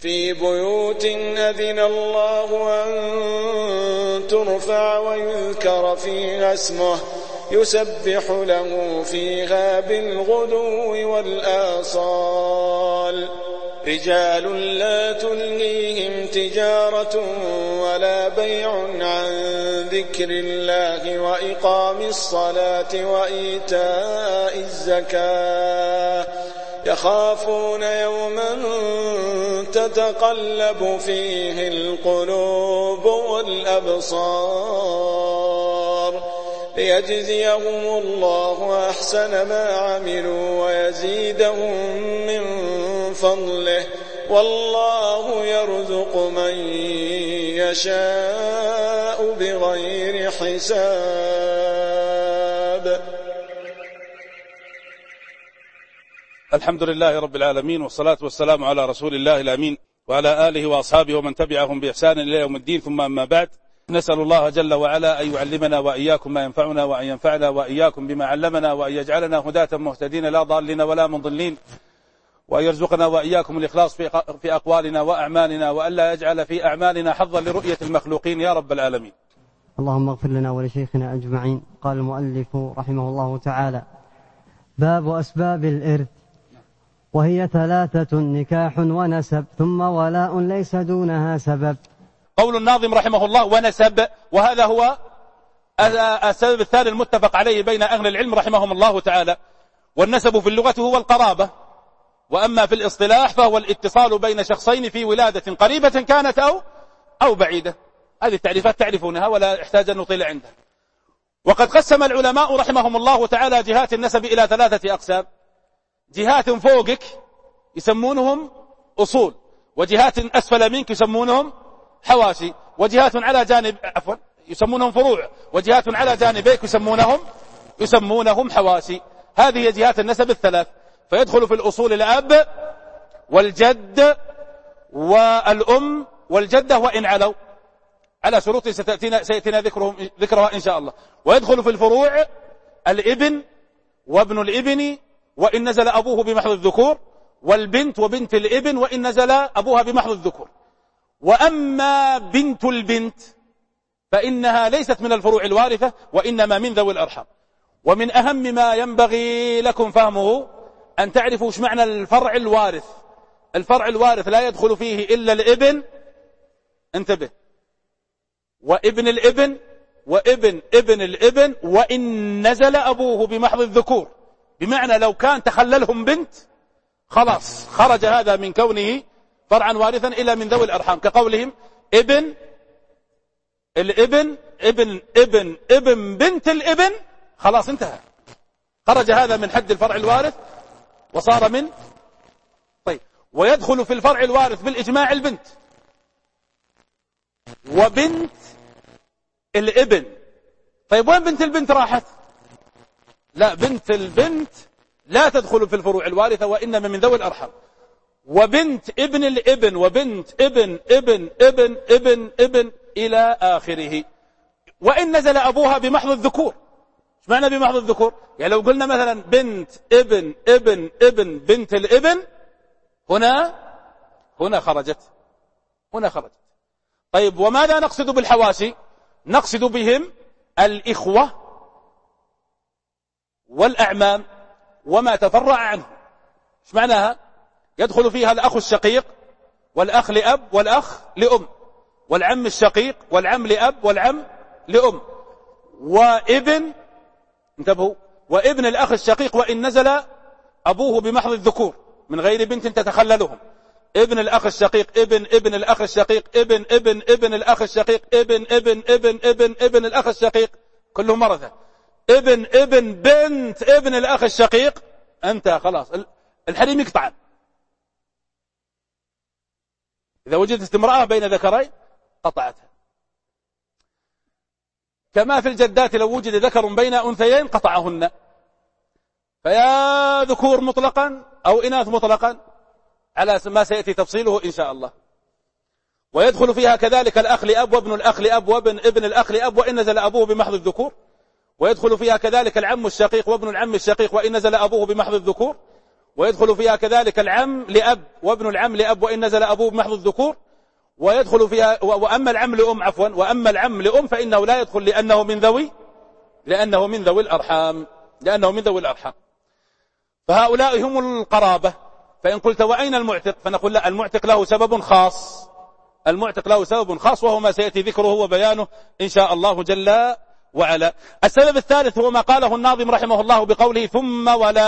في بيوت أذن الله أن ترفع ويذكر فيها اسمه يسبح له فيها بالغدو والآصال رجال لا تلهيهم تجارة ولا بيع عن ذكر الله وإقام الصلاة وإيتاء الزكاة يخافون يوما تتقلب فيه القلوب والأبصار ليجزيهم الله أحسن ما عملوا ويزيدهم من فضله والله يرزق من يشاء بغير حساب. الحمد لله رب العالمين، والصلاة والسلام على رسول الله الأمين وعلى آله وأصحابه ومن تبعهم بإحسان إلى يوم الدين. ثم أما بعد، نسأل الله جل وعلا أن يعلمنا وإياكم ما ينفعنا، وأن ينفعنا وإياكم بما علمنا، وأن يجعلنا هداة مهتدين لا ضالين ولا مضلين، وأن يرزقنا وإياكم الإخلاص في أقوالنا وأعمالنا، وأن لا يجعل في أعمالنا حظا لرؤية المخلوقين يا رب العالمين. اللهم اغفر لنا ولشيخنا أجمعين. قال المؤلف رحمه الله تعالى: باب أسباب الإرث، وهي 3: نكاح ونسب ثم ولاء ليس دونها سبب. قول الناظم رحمه الله ونسب، وهذا هو السبب الثاني المتفق عليه بين أهل العلم رحمهم الله تعالى. والنسب في اللغة هو القرابة، وأما في الاصطلاح فهو الاتصال بين شخصين في ولادة قريبة كانت أو بعيدة. هذه التعريفات تعرفونها ولا يحتاج أن نطيل عندها. وقد قسم العلماء رحمهم الله تعالى جهات النسب إلى 3 أقسام: جهات فوقك يسمونهم أصول، وجهات أسفل منك يسمونهم حواشي، وجهات على جانب يسمونهم فروع، وجهات على جانبيك يسمونهم حواشي. هذه جهات النسب 3. فيدخل في الأصول الأب والجد والأم والجدة وإن علوا على شروط سيأتينا ذكرها إن شاء الله. ويدخل في الفروع الابن وابن الابن وإن نزل أبوه بمحض الذكور، والبنت وبنت الابن وإن نزل أبوها بمحض الذكور. وأما بنت البنت فإنها ليست من الفروع الوارثة، وإنما من ذوي الأرحام. ومن أهم ما ينبغي لكم فهمه أن تعرفوا ايش معنى الفرع الوارث. الفرع الوارث لا يدخل فيه إلا الابن، انتبه، وابن الابن وابن ابن الابن وإن نزل أبوه بمحض الذكور. بمعنى لو كان تخللهم بنت خلاص خرج هذا من كونه فرعا وارثا إلى من ذوي الأرحام، كقولهم ابن الابن ابن ابن ابن بنت الابن، خلاص انتهى، خرج هذا من حد الفرع الوارث وصار من. طيب، ويدخل في الفرع الوارث بالإجماع البنت وبنت الابن. طيب وين بنت البنت راحت؟ لا، بنت البنت لا تدخل في الفروع الوارثة، وإنما من ذوي الأرحام. وبنت ابن الابن وبنت ابن ابن ابن ابن ابن إلى آخره. وإن نزل أبوها بمحض الذكور. ايش معنى بمحض الذكور؟ يعني لو قلنا مثلا بنت ابن ابن ابن بنت الابن، هنا خرجت. طيب، وماذا نقصد بالحواشي؟ نقصد بهم الإخوة والأعمام وما تفرع عنه. ايش معناها؟ يدخل فيها الأخ الشقيق والأخ لأب والأخ لأم، والعم الشقيق والعم لأب والعم لأم، وابن، انتبهوا، وابن الأخ الشقيق وإن نزل أبوه بمحض الذكور من غير بنت تتخللهم. ابن الأخ الشقيق ابن ابن الأخ الشقيق ابن ابن ابن الأخ الشقيق ابن ابن ابن ابن ابن الأخ الشقيق، كلهم مرثة. ابن ابن بنت ابن الأخ الشقيق، أنت خلاص الحريم يقطع. إذا وجدت امرأة بين ذكرين قطعتها. كما في الجدات لو وجد ذكر بين أنثيين قطعهن. فيا ذكور مطلقا أو إناث مطلقا على ما سيأتي تفصيله إن شاء الله. ويدخل فيها كذلك الأخ لأب وابن الأخ لأب وابن ابن الأخ لأب وإن نزل أبوه بمحض الذكور. ويدخل فيها كذلك العم الشقيق وابن العم الشقيق وإن نزل أبوه بمحض الذكور. ويدخل فيها كذلك العم لأب وابن العم لأب وإن نزل أبوه بمحض الذكور، ويدخل فيها وأما العم لأم عفوا، وأما العم لأم فإنه لا يدخل لأنه من ذوي الأرحام. فهؤلاء هم القرابة. فإن قلت وأين المعتق؟ فنقول لا، المعتق له سبب خاص، وهو ما سيأتي ذكره وبيانه إن شاء الله جل وعلا. السبب الثالث هو ما قاله الناظم رحمه الله بقوله ثم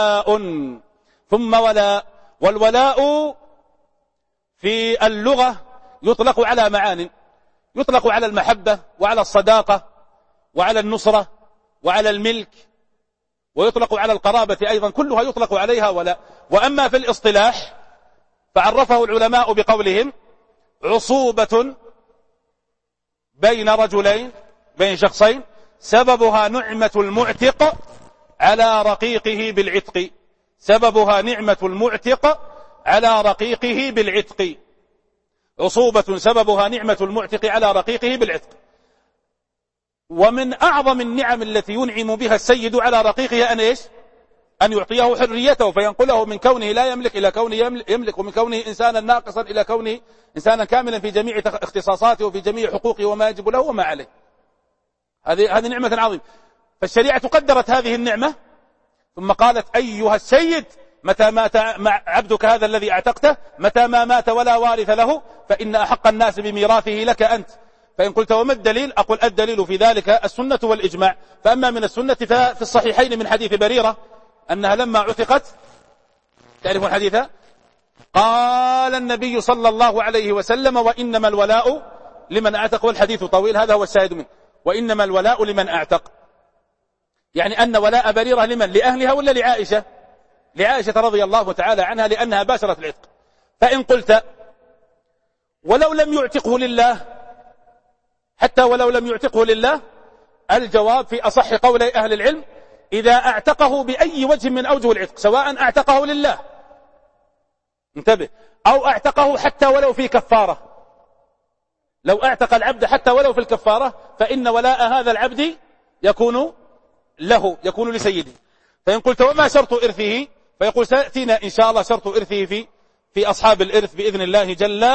ولاء. والولاء في اللغة يطلق على معان، يطلق على المحبة وعلى الصداقة وعلى النصرة وعلى الملك، ويطلق على القرابة أيضا، كلها يطلق عليها ولاء. وأما في الاصطلاح فعرفه العلماء بقولهم عصوبة بين رجلين، بين شخصين، سببها نعمة المعتق على رقيقه بالعتق. سببها نعمة المعتق على رقيقه بالعتق. عصوبة سببها نعمة المعتق على رقيقه بالعتق. ومن أعظم النعم التي ينعم بها السيد على رقيقه أن يعطيه حريته، فينقله من كونه لا يملك إلى كونه يملك، ومن كونه إنسانا ناقصا إلى كونه إنسانا كاملا في جميع اختصاصاته وفي جميع حقوقه وما يجب له وما عليه. هذه نعمة عظيمة. فالشريعة قدرت هذه النعمة ثم قالت أيها السيد متى مات عبدك هذا الذي اعتقته، متى ما مات ولا وارث له فإن أحق الناس بميراثه لك أنت. فإن قلت وما الدليل؟ أقول الدليل في ذلك السنة والإجماع. فأما من السنة ففي الصحيحين من حديث بريرة أنها لما عتقت، تعرفون حديثها؟ قال النبي صلى الله عليه وسلم وإنما الولاء لمن أعتق، والحديث طويل، هذا هو الشاهد منه، وإنما الولاء لمن أعتق. يعني أن ولاء بريرة لمن؟ لأهلها ولا لعائشة؟ لعائشة رضي الله تعالى عنها لأنها باشرت العتق. فإن قلت ولو لم يعتقه لله، حتى ولو لم يعتقه لله، الجواب في أصح قولي أهل العلم إذا اعتقه بأي وجه من أوجه العتق، سواء اعتقه لله، انتبه، أو اعتقه حتى ولو في كفارة. لو اعتق العبد حتى ولو في الكفارة فإن ولاء هذا العبد يكون له، يكون لسيده. فإن قلت وما شرط إرثه؟ فيقول سيأتينا إن شاء الله شرط إرثه في أصحاب الإرث بإذن الله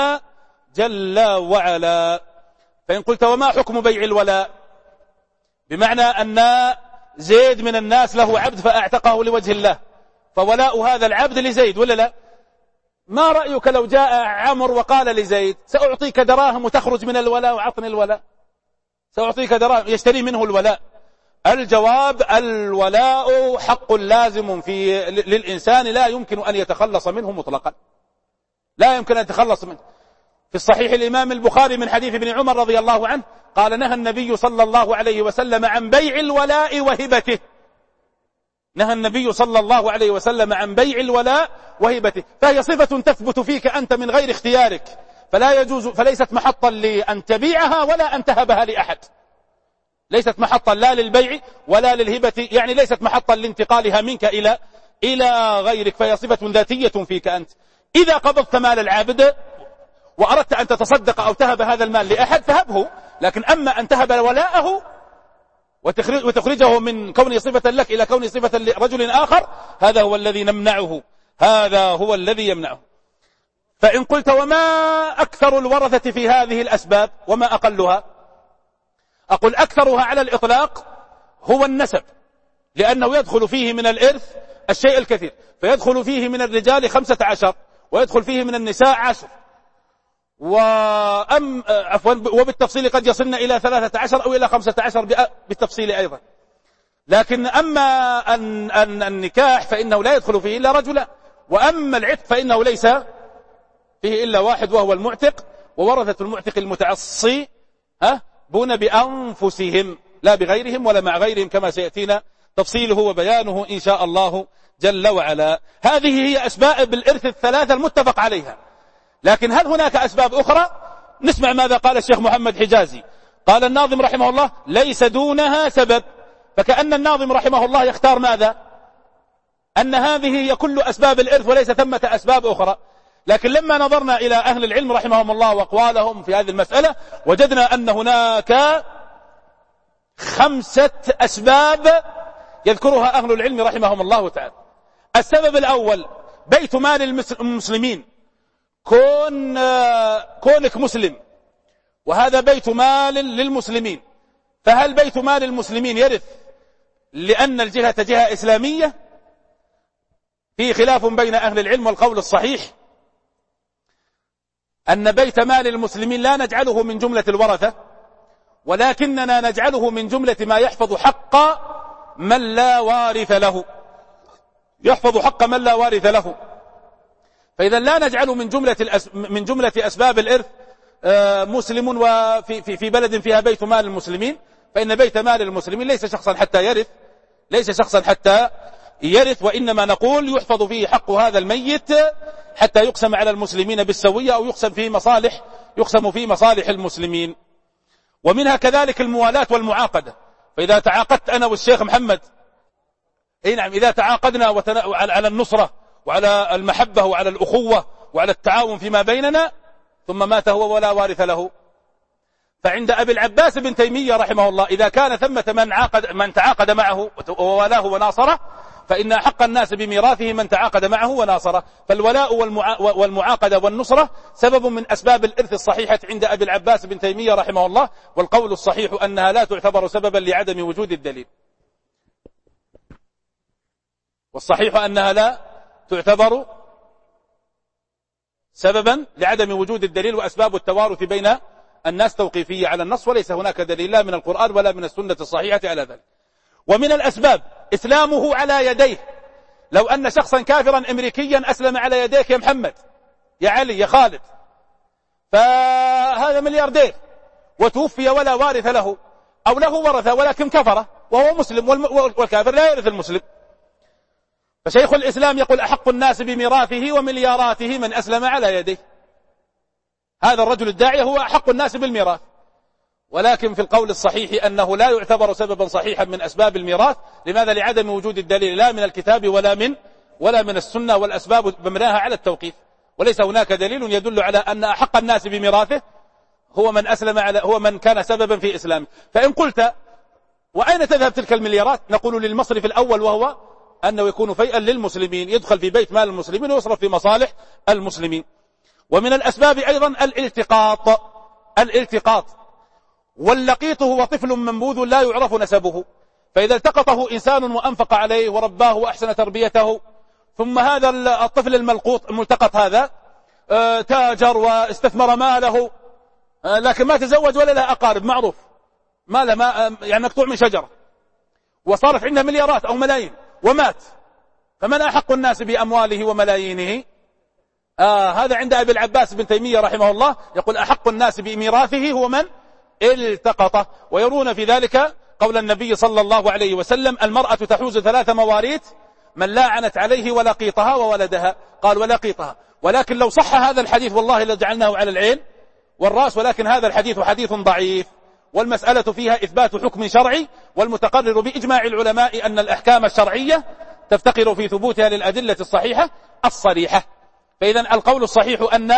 جل وعلا. فإن قلت وما حكم بيع الولاء؟ بمعنى أن زيد من الناس له عبد فأعتقه لوجه الله، فولاء هذا العبد لزيد ولا لا؟ ما رأيك لو جاء عمر وقال لزيد سأعطيك دراهم وتخرج من الولاء وعطني الولاء، سأعطيك دراهم يشتري منه الولاء؟ الجواب الولاء حق لازم للإنسان لا يمكن أن يتخلص منه مطلقا، لا يمكن أن يتخلص منه. في الصحيح الإمام البخاري من حديث ابن عمر رضي الله عنه قال نهى النبي صلى الله عليه وسلم عن بيع الولاء وهبته. نهى النبي صلى الله عليه وسلم عن بيع الولاء وهبته، فهي صفة تثبت فيك أنت من غير اختيارك، فلا يجوز، فليست محطا لأن تبيعها ولا أن تهبها لأحد، ليست محطا لا للبيع ولا للهبة، يعني ليست محطا لانتقالها منك إلى غيرك، فهي صفة ذاتية فيك أنت. إذا قبضت مال العابد وأردت أن تتصدق أو تهب هذا المال لأحد فهبه، لكن أما أن تهب ولاءه وتخرجه من كونه صفة لك إلى كونه صفة لرجل آخر، هذا هو الذي نمنعه، هذا هو الذي يمنعه. فإن قلت وما أكثر الورثة في هذه الأسباب وما أقلها؟ أقول أكثرها على الإطلاق هو النسب، لأنه يدخل فيه من الإرث الشيء الكثير، فيدخل فيه من الرجال 15 ويدخل فيه من النساء 10 وبالتفصيل قد يصلنا إلى 13 أو إلى 15 بالتفصيل أيضا. لكن أما النكاح فإنه لا يدخل فيه إلا رجلا، وأما العتق فإنه ليس فيه إلا واحد وهو المعتق، وورثة المعتق المتعصي بون بأنفسهم لا بغيرهم ولا مع غيرهم، كما سيأتينا تفصيله وبيانه إن شاء الله جل وعلا. هذه هي أسباب الإرث الثلاثة المتفق عليها. لكن هل هناك أسباب أخرى؟ نسمع ماذا قال الشيخ محمد حجازي. قال الناظم رحمه الله ليس دونها سبب، فكأن الناظم رحمه الله يختار ماذا؟ أن هذه هي كل أسباب الإرث وليس ثمة أسباب أخرى. لكن لما نظرنا إلى أهل العلم رحمهم الله وأقوالهم في هذه المسألة وجدنا أن هناك 5 أسباب يذكرها أهل العلم رحمهم الله تعالى. السبب الأول بيت مال المسلمين، كونك مسلم وهذا بيت مال للمسلمين، فهل بيت مال المسلمين يرث لأن الجهة جهة إسلامية؟ في خلاف بين أهل العلم، والقول الصحيح أن بيت مال المسلمين لا نجعله من جملة الورثة، ولكننا نجعله من جملة ما يحفظ حق من لا وارث له، يحفظ حق من لا وارث له. فإذا لا نجعل من جملة أسباب الإرث مسلم وفي بلد فيها بيت مال المسلمين، فإن بيت مال المسلمين ليس شخصا حتى يرث، وإنما نقول يحفظ فيه حق هذا الميت حتى يقسم على المسلمين بالسوية، أو يقسم في مصالح المسلمين. ومنها كذلك الموالاة والمعاقدة. فإذا تعاقدت أنا والشيخ محمد، نعم، إذا تعاقدنا على النصرة وعلى المحبة وعلى الأخوة وعلى التعاون فيما بيننا، ثم مات هو ولا وارث له، فعند أبي العباس بن تيمية رحمه الله إذا كان ثمة من تعاقد معه وولاه وناصره، فإن أحق الناس بميراثه من تعاقد معه وناصره. فالولاء والمعاقدة والنصرة سبب من أسباب الإرث الصحيحة عند أبي العباس بن تيمية رحمه الله، والقول الصحيح أنها لا تعتبر سببا لعدم وجود الدليل، والصحيح أنها لا تعتبر سببا لعدم وجود الدليل، وأسباب التوارث بين الناس توقيفية على النص، وليس هناك دليل لا من القرآن ولا من السنة الصحيحة على ذلك. ومن الأسباب إسلامه على يديه. لو أن شخصا كافرا أمريكيا أسلم على يديك يا محمد، يا علي، يا خالد، فهذا ملياردير وتوفي ولا وارث له، أو له ورثة ولكن كفر وهو مسلم، والكافر لا يرث المسلم. فشيخ الإسلام يقول أحق الناس بميراثه وملياراته من أسلم على يديه. هذا الرجل الداعية هو أحق الناس بالميراث، ولكن في القول الصحيح أنه لا يعتبر سببا صحيحا من أسباب الميراث. لماذا؟ لعدم وجود الدليل لا من الكتاب ولا من السنة، والأسباب مبناها على التوقيف، وليس هناك دليل يدل على أن أحق الناس بميراثه هو من كان سببا في إسلامه. فإن قلت وأين تذهب تلك المليارات؟ نقول للمصرف الأول، وهو أنه يكون فيئا للمسلمين، يدخل في بيت مال المسلمين ويصرف في مصالح المسلمين. ومن الأسباب أيضا الالتقاط، واللقيط هو طفل منبوذ لا يعرف نسبه، فإذا التقطه إنسان وأنفق عليه ورباه وأحسن تربيته، ثم هذا الطفل الملتقط هذا تاجر واستثمر ماله، لكن ما تزوج ولا له أقارب، معروف ماله يعني مقطوع من شجرة، وصارف عنده مليارات أو ملايين ومات، فمن أحق الناس بأمواله وملايينه؟ هذا عند أبي العباس بن تيمية رحمه الله يقول أحق الناس بميراثه هو من التقطه. ويرون في ذلك قول النبي صلى الله عليه وسلم: المرأة تحوز 3 مواريث من لاعنت عليه ولقيطها وولدها. قال ولقيطها، ولكن لو صح هذا الحديث والله لجعلناه على العين والرأس، ولكن هذا الحديث حديث ضعيف، والمسألة فيها إثبات حكم شرعي، والمتقرر بإجماع العلماء أن الأحكام الشرعية تفتقر في ثبوتها للأدلة الصحيحة الصريحة. فإذا القول الصحيح أن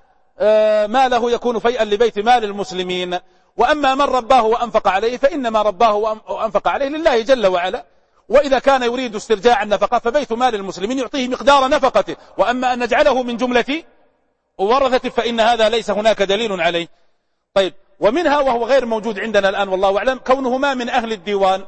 ماله يكون فيئا لبيت مال المسلمين. وأما من رباه وأنفق عليه فإنما رباه وأنفق عليه لله جل وعلا، وإذا كان يريد استرجاع النفقة فبيت مال المسلمين يعطيه مقدار نفقته. وأما أن نجعله من جملة ورثته فإن هذا ليس هناك دليل عليه. طيب، ومنها وهو غير موجود عندنا الآن والله أعلم كونهما من أهل الديوان.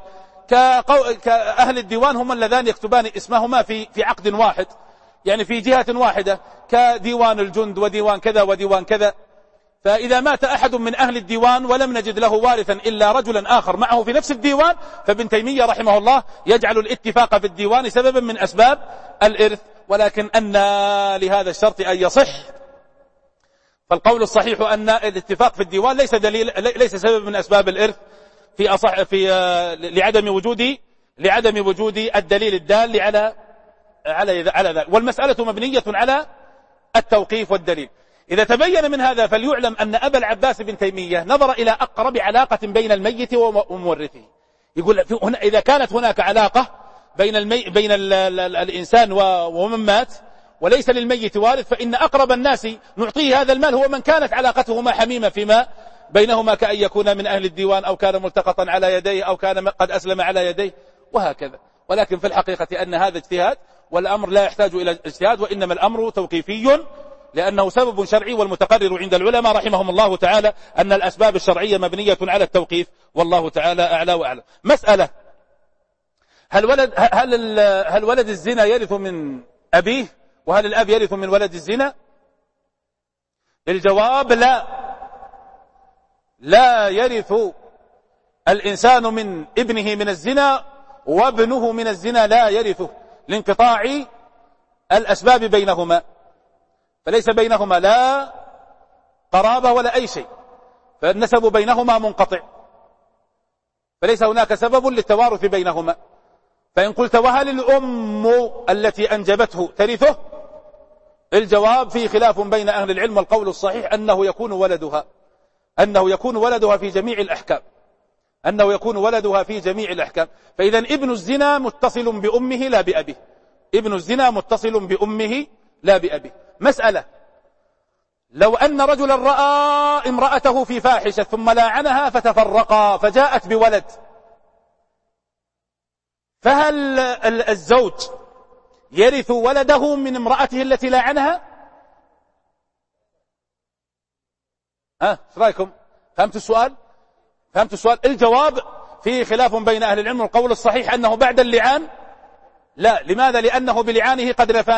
كأهل الديوان هم اللذان يكتبان اسمهما في عقد واحد، يعني في جهة واحدة، كديوان الجند وديوان كذا وديوان كذا. فإذا مات أحد من أهل الديوان ولم نجد له وارثا إلا رجلا آخر معه في نفس الديوان، فابن تيمية رحمه الله يجعل الاتفاق في الديوان سببا من أسباب الإرث، ولكن أن لهذا الشرط أن يصح. فالقول الصحيح أن الاتفاق في الديوان ليس سبب من أسباب الإرث لعدم وجود الدليل الدال على ذلك. والمسألة مبنية على التوقيف والدليل. إذا تبين من هذا فليعلم أن أبا العباس بن تيمية نظر إلى أقرب علاقة بين الميت ومورثه. يقول إذا كانت هناك علاقة بين الإنسان ومن مات وليس للميت وارث، فإن أقرب الناس نعطيه هذا المال هو من كانت علاقتهما حميمة فيما بينهما، كأن يكون من أهل الديوان أو كان ملتقطا على يديه أو كان قد أسلم على يديه وهكذا. ولكن في الحقيقة أن هذا اجتهاد، والأمر لا يحتاج إلى اجتهاد، وإنما الأمر توقيفي لأنه سبب شرعي، والمتقرر عند العلماء رحمهم الله تعالى أن الأسباب الشرعية مبنية على التوقيف، والله تعالى أعلى وأعلم. مسألة: هل ولد الزنا يرث من أبيه؟ وهل الأب يرث من ولد الزنا؟ الجواب: لا يرث الإنسان من ابنه من الزنا، وابنه من الزنا لا يرثه، لانقطاع الأسباب بينهما، فليس بينهما لا قرابة ولا أي شيء، فالنسب بينهما منقطع، فليس هناك سبب للتوارث بينهما. فإن قلت: وهل الأم التي أنجبته ترثه؟ الجواب: في خلاف بين أهل العلم، والقول الصحيح أنه يكون ولدها في جميع الأحكام، فإذا ابن الزنا متصل بأمه لا بأبيه، لا بأبيه. مسألة: لو أن رجلا رأى امرأته في فاحشة ثم لاعنها فتفرقا فجاءت بولد، فهل الزوج يرث ولده من امرأته التي لاعنها؟ ايش رايكم؟ فهمت السؤال؟ الجواب: في خلاف بين أهل العلم، والقول الصحيح أنه بعد اللعان لا. لماذا؟ لأنه بلعانه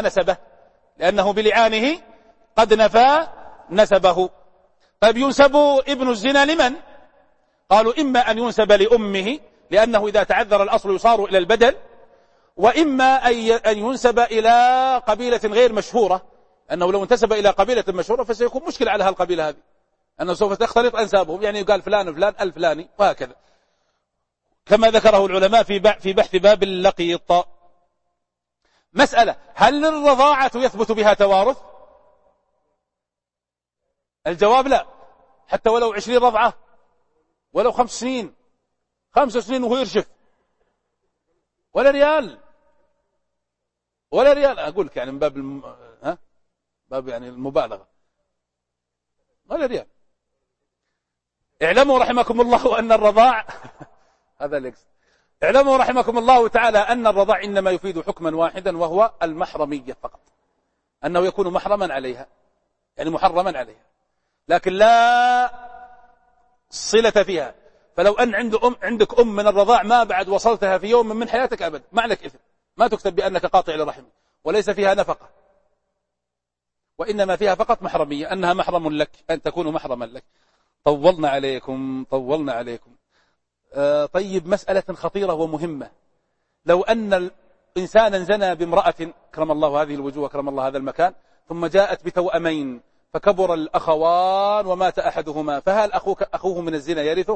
قد نفى نسبه. طيب، ينسب ابن الزنا لمن؟ قالوا: إما أن ينسب لأمه، لأنه إذا تعذر الأصل يصار إلى البدل، وإما أن ينسب إلى قبيلة غير مشهورة، أنه لو انتسب إلى قبيلة مشهورة فسيكون مشكلة على هالقبيلة هذه، أنه سوف تختلط أنسابهم، يعني يقال فلان فلان الفلاني وهكذا، كما ذكره العلماء في بحث باب اللقيط. مسألة: هل الرضاعة يثبت بها توارث؟ الجواب: لا، حتى ولو 20 رضعة، ولو 5 سنين وهو يرشف، ولا ريال، أقول لك يعني من باب يعني المبالغة، ولا ريال. اعلموا رحمكم الله أن الرضاع هذا ليكس. اعلموا رحمكم الله تعالى أن الرضاع إنما يفيد حكما واحدا، وهو المحرمية فقط، أنه يكون محرما عليها، يعني محرما عليها، لكن لا صلة فيها. فلو أن عندك أم من الرضاع ما بعد وصلتها في يوم من حياتك أبدا، ما عليك إثم، ما تكتب بأنك قاطع لرحم، وليس فيها نفقة، وإنما فيها فقط محرمية، أنها محرم لك، أن تكون محرما لك. طولنا عليكم. طيب، مسألة خطيرة ومهمة: لو أن إنسانا زنى بامرأة، كرم الله هذه الوجوه، كرم الله هذا المكان، ثم جاءت بتوأمين فكبر الأخوان ومات أحدهما، فهل أخوه من الزنا يرثه؟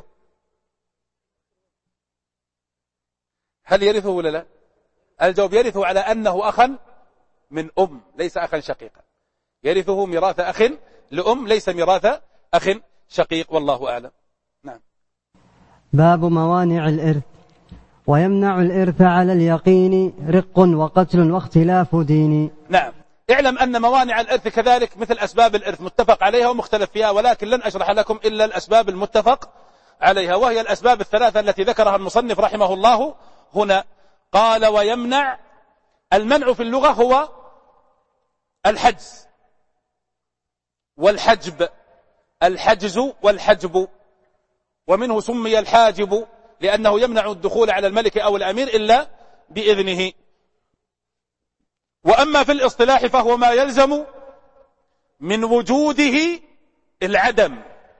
هل يرثه ولا لا؟ الجواب: يرثه على أنه أخا من أم، ليس أخا شقيقا، يرثه ميراث أخ لأم، ليس ميراث أخ شقيق، والله أعلم. نعم. باب موانع الإرث. ويمنع الإرث على اليقين رق وقتل واختلاف دين. نعم. اعلم أن موانع الإرث كذلك مثل أسباب الإرث متفق عليها ومختلف فيها، ولكن لن أشرح لكم إلا الأسباب المتفق عليها، وهي الأسباب الثلاثة التي ذكرها المصنف رحمه الله هنا. قال: ويمنع. المنع في اللغة هو الحجز والحجب، الحجز والحجب، ومنه سمي الحاجب لأنه يمنع الدخول على الملك أو الأمير إلا بإذنه. وأما في الاصطلاح فهو ما يلزم من وجوده العدم،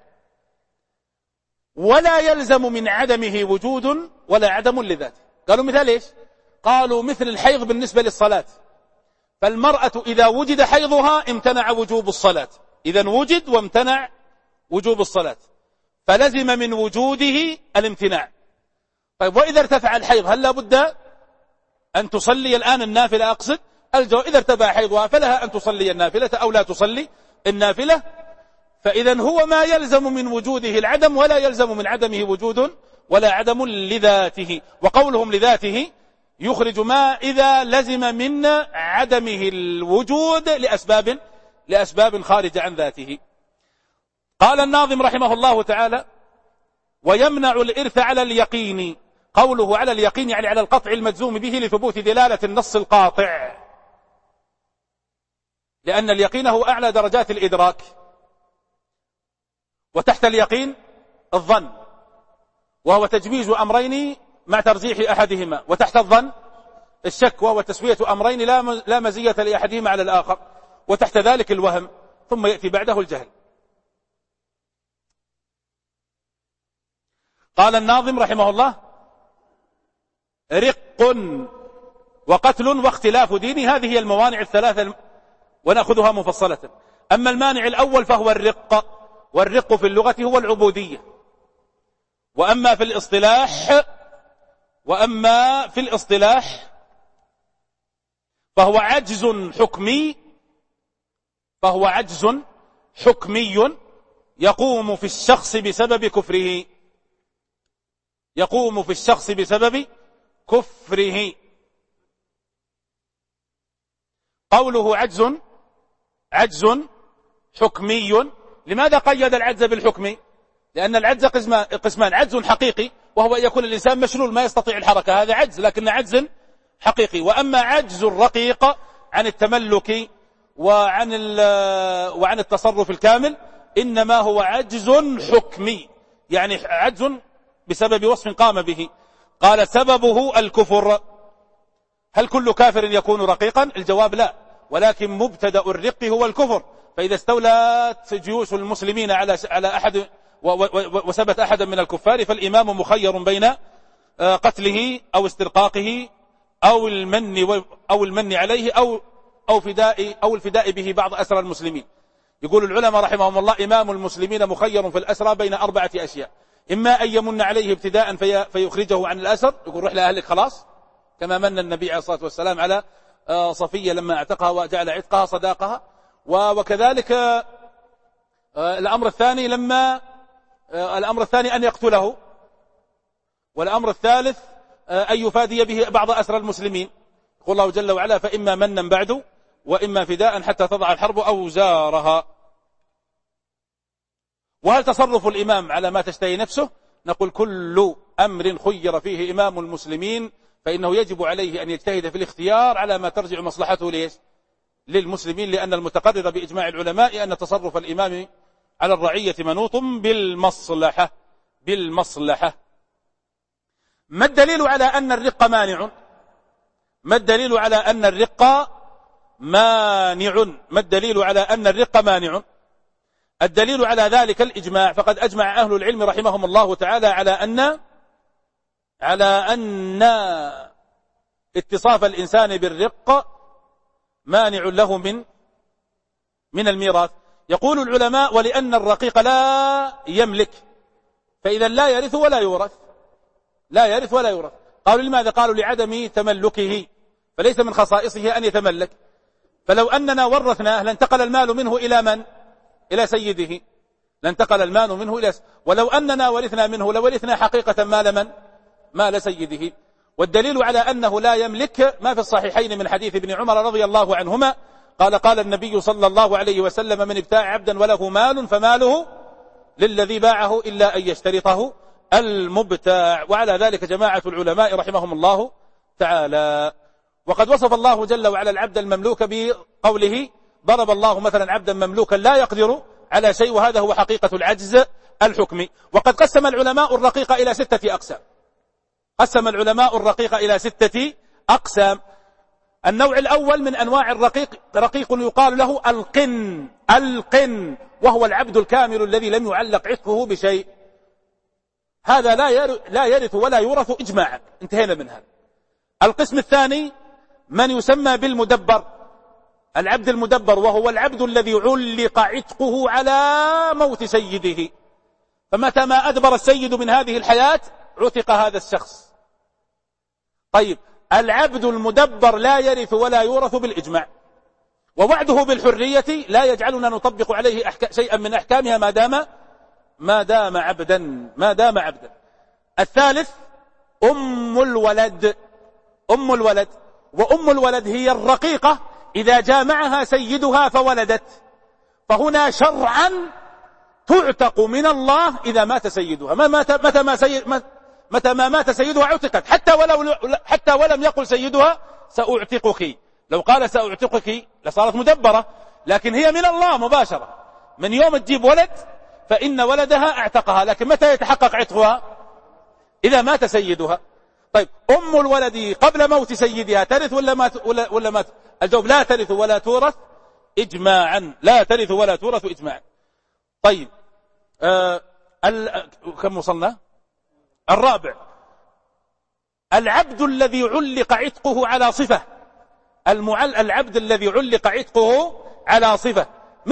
ولا يلزم من عدمه وجود ولا عدم لذاته. قالوا: مثال إيش؟ قالوا: مثل الحيض بالنسبة للصلاة، فالمرأة إذا وجد حيضها امتنع وجوب الصلاة، إذن وجد وامتنع وجوب الصلاة، فلزم من وجوده الامتناع. طيب، وإذا ارتفع الحيض هل لابد أن تصلي الآن النافلة؟ أقصد الجواب: إذا ارتفع حيضها فلها أن تصلي النافلة أو لا تصلي النافلة. فإذا هو ما يلزم من وجوده العدم، ولا يلزم من عدمه وجود ولا عدم لذاته. وقولهم لذاته يخرج ما إذا لزم من عدمه الوجود لأسباب خارجة عن ذاته. قال الناظم رحمه الله تعالى: ويمنع الإرث على اليقين. قوله على اليقين يعني على القطع المجزوم به لثبوت دلالة النص القاطع. لأن اليقين هو أعلى درجات الإدراك، وتحت اليقين الظن، وهو تجميز أمرين مع ترجيح أحدهما، وتحت الظن الشك، وهو تسوية أمرين لا مزية لأحدهما على الآخر، وتحت ذلك الوهم، ثم يأتي بعده الجهل. قال الناظم رحمه الله: رق وقتل واختلاف دين، هذه هي الموانع الثلاثة ونأخذها مفصلة. أما المانع الأول فهو الرق، والرق في اللغة هو العبودية. وأما في الاصطلاح فهو عجز حكمي يقوم في الشخص بسبب كفره. قوله عجز حكمي، لماذا قيد العجز بالحكم؟ لأن العجز قسمان: عجز حقيقي وهو يكون الإنسان مشلول ما يستطيع الحركة، هذا عجز لكن عجز حقيقي. وأما عجز الرقيق عن التملك وعن التصرف الكامل إنما هو عجز حكمي، يعني عجز بسبب وصف قام به. قال: سببه الكفر. هل كل كافر يكون رقيقا؟ الجواب لا، ولكن مبتدأ الرق هو الكفر. فإذا استولت جيوش المسلمين على أحد وثبت أحدا من الكفار، فالإمام مخير بين قتله أو استرقاقه أو المن عليه أو الفداء به بعض أسرى المسلمين. يقول العلماء رحمهم الله: إمام المسلمين مخير في الأسرى بين 4 أشياء: إما أن يمن عليه ابتداء فيخرجه عن الأسر، يقول: روح لأهلك خلاص، كما من النبي عليه الصلاة والسلام على صفية لما اعتقها وجعل عتقها صداقها. وكذلك الأمر الثاني أن يقتله، والأمر الثالث أن يفادي به بعض أسرى المسلمين. يقول الله جل وعلا: فإما منا بعد وإما فداء حتى تضع الحرب أوزارها. وهل تصرف الإمام على ما تشتهي نفسه؟ نقول: كل أمر خير فيه إمام المسلمين فإنه يجب عليه أن يجتهد في الاختيار على ما ترجع مصلحته للمسلمين، لأن المتقرر بإجماع العلماء أن تصرف الإمام على الرعية منوط بالمصلحة. ما الدليل على أن الرق مانع؟ الدليل على ذلك الإجماع، فقد أجمع أهل العلم رحمهم الله تعالى على أن اتصاف الإنسان بالرق مانع له من الميراث. يقول العلماء: ولأن الرقيق لا يملك، فإذا لا يرث ولا يورث. قالوا: لماذا؟ قالوا: لعدم تملكه، فليس من خصائصه أن يتملك. فلو أننا ورثناه لانتقل المال منه إلى من؟ إلى سيده، ولو أننا ورثنا منه لورثنا حقيقة مال سيده. والدليل على أنه لا يملك ما في الصحيحين من حديث ابن عمر رضي الله عنهما قال النبي صلى الله عليه وسلم: من ابتاع عبدا وله مال فماله للذي باعه إلا أن يشترطه المبتاع. وعلى ذلك جماعة العلماء رحمهم الله تعالى. وقد وصف الله جل وعلا العبد المملوك بقوله: ضرب الله مثلا عبدا مملوكا لا يقدر على شيء، وهذا هو حقيقة العجز الحكمي. وقد قسم العلماء الرقيق إلى 6 أقسام. النوع الأول من أنواع الرقيق رقيق يقال له القن، وهو العبد الكامل الذي لم يعلق عتقه بشيء، هذا لا يرث ولا يورث إجماعا، انتهينا من هذا. القسم الثاني من يسمى بالمدبر، العبد المدبر، وهو العبد الذي علق عتقه على موت سيده، فمتى ما أدبر السيد من هذه الحياة عتق هذا الشخص. طيب، العبد المدبر لا يرث ولا يورث بالإجماع، ووعده بالحرية لا يجعلنا نطبق عليه شيئا من أحكامها ما دام عبدا. الثالث أم الولد، وأم الولد هي الرقيقة إذا جامعها سيدها فولدت، فهنا شرعا تعتق من الله إذا مات سيدها. متى ما مات سيدها عتقت، حتى ولم يقل سيدها سأعتقك. لو قال سأعتقك لصارت مدبرة، لكن هي من الله مباشرة. من يوم تجيب ولد فإن ولدها اعتقها، لكن متى يتحقق عتقها؟ إذا مات سيدها. طيب أم الولد قبل موت سيدها ترث ولا ما الجواب لا ترث ولا تورث إجماعا، لا ترث ولا تورث إجماعا. طيب كم وصلنا؟ الرابع، العبد الذي علق عتقه على صفة. العبد الذي علق عتقه على صفة،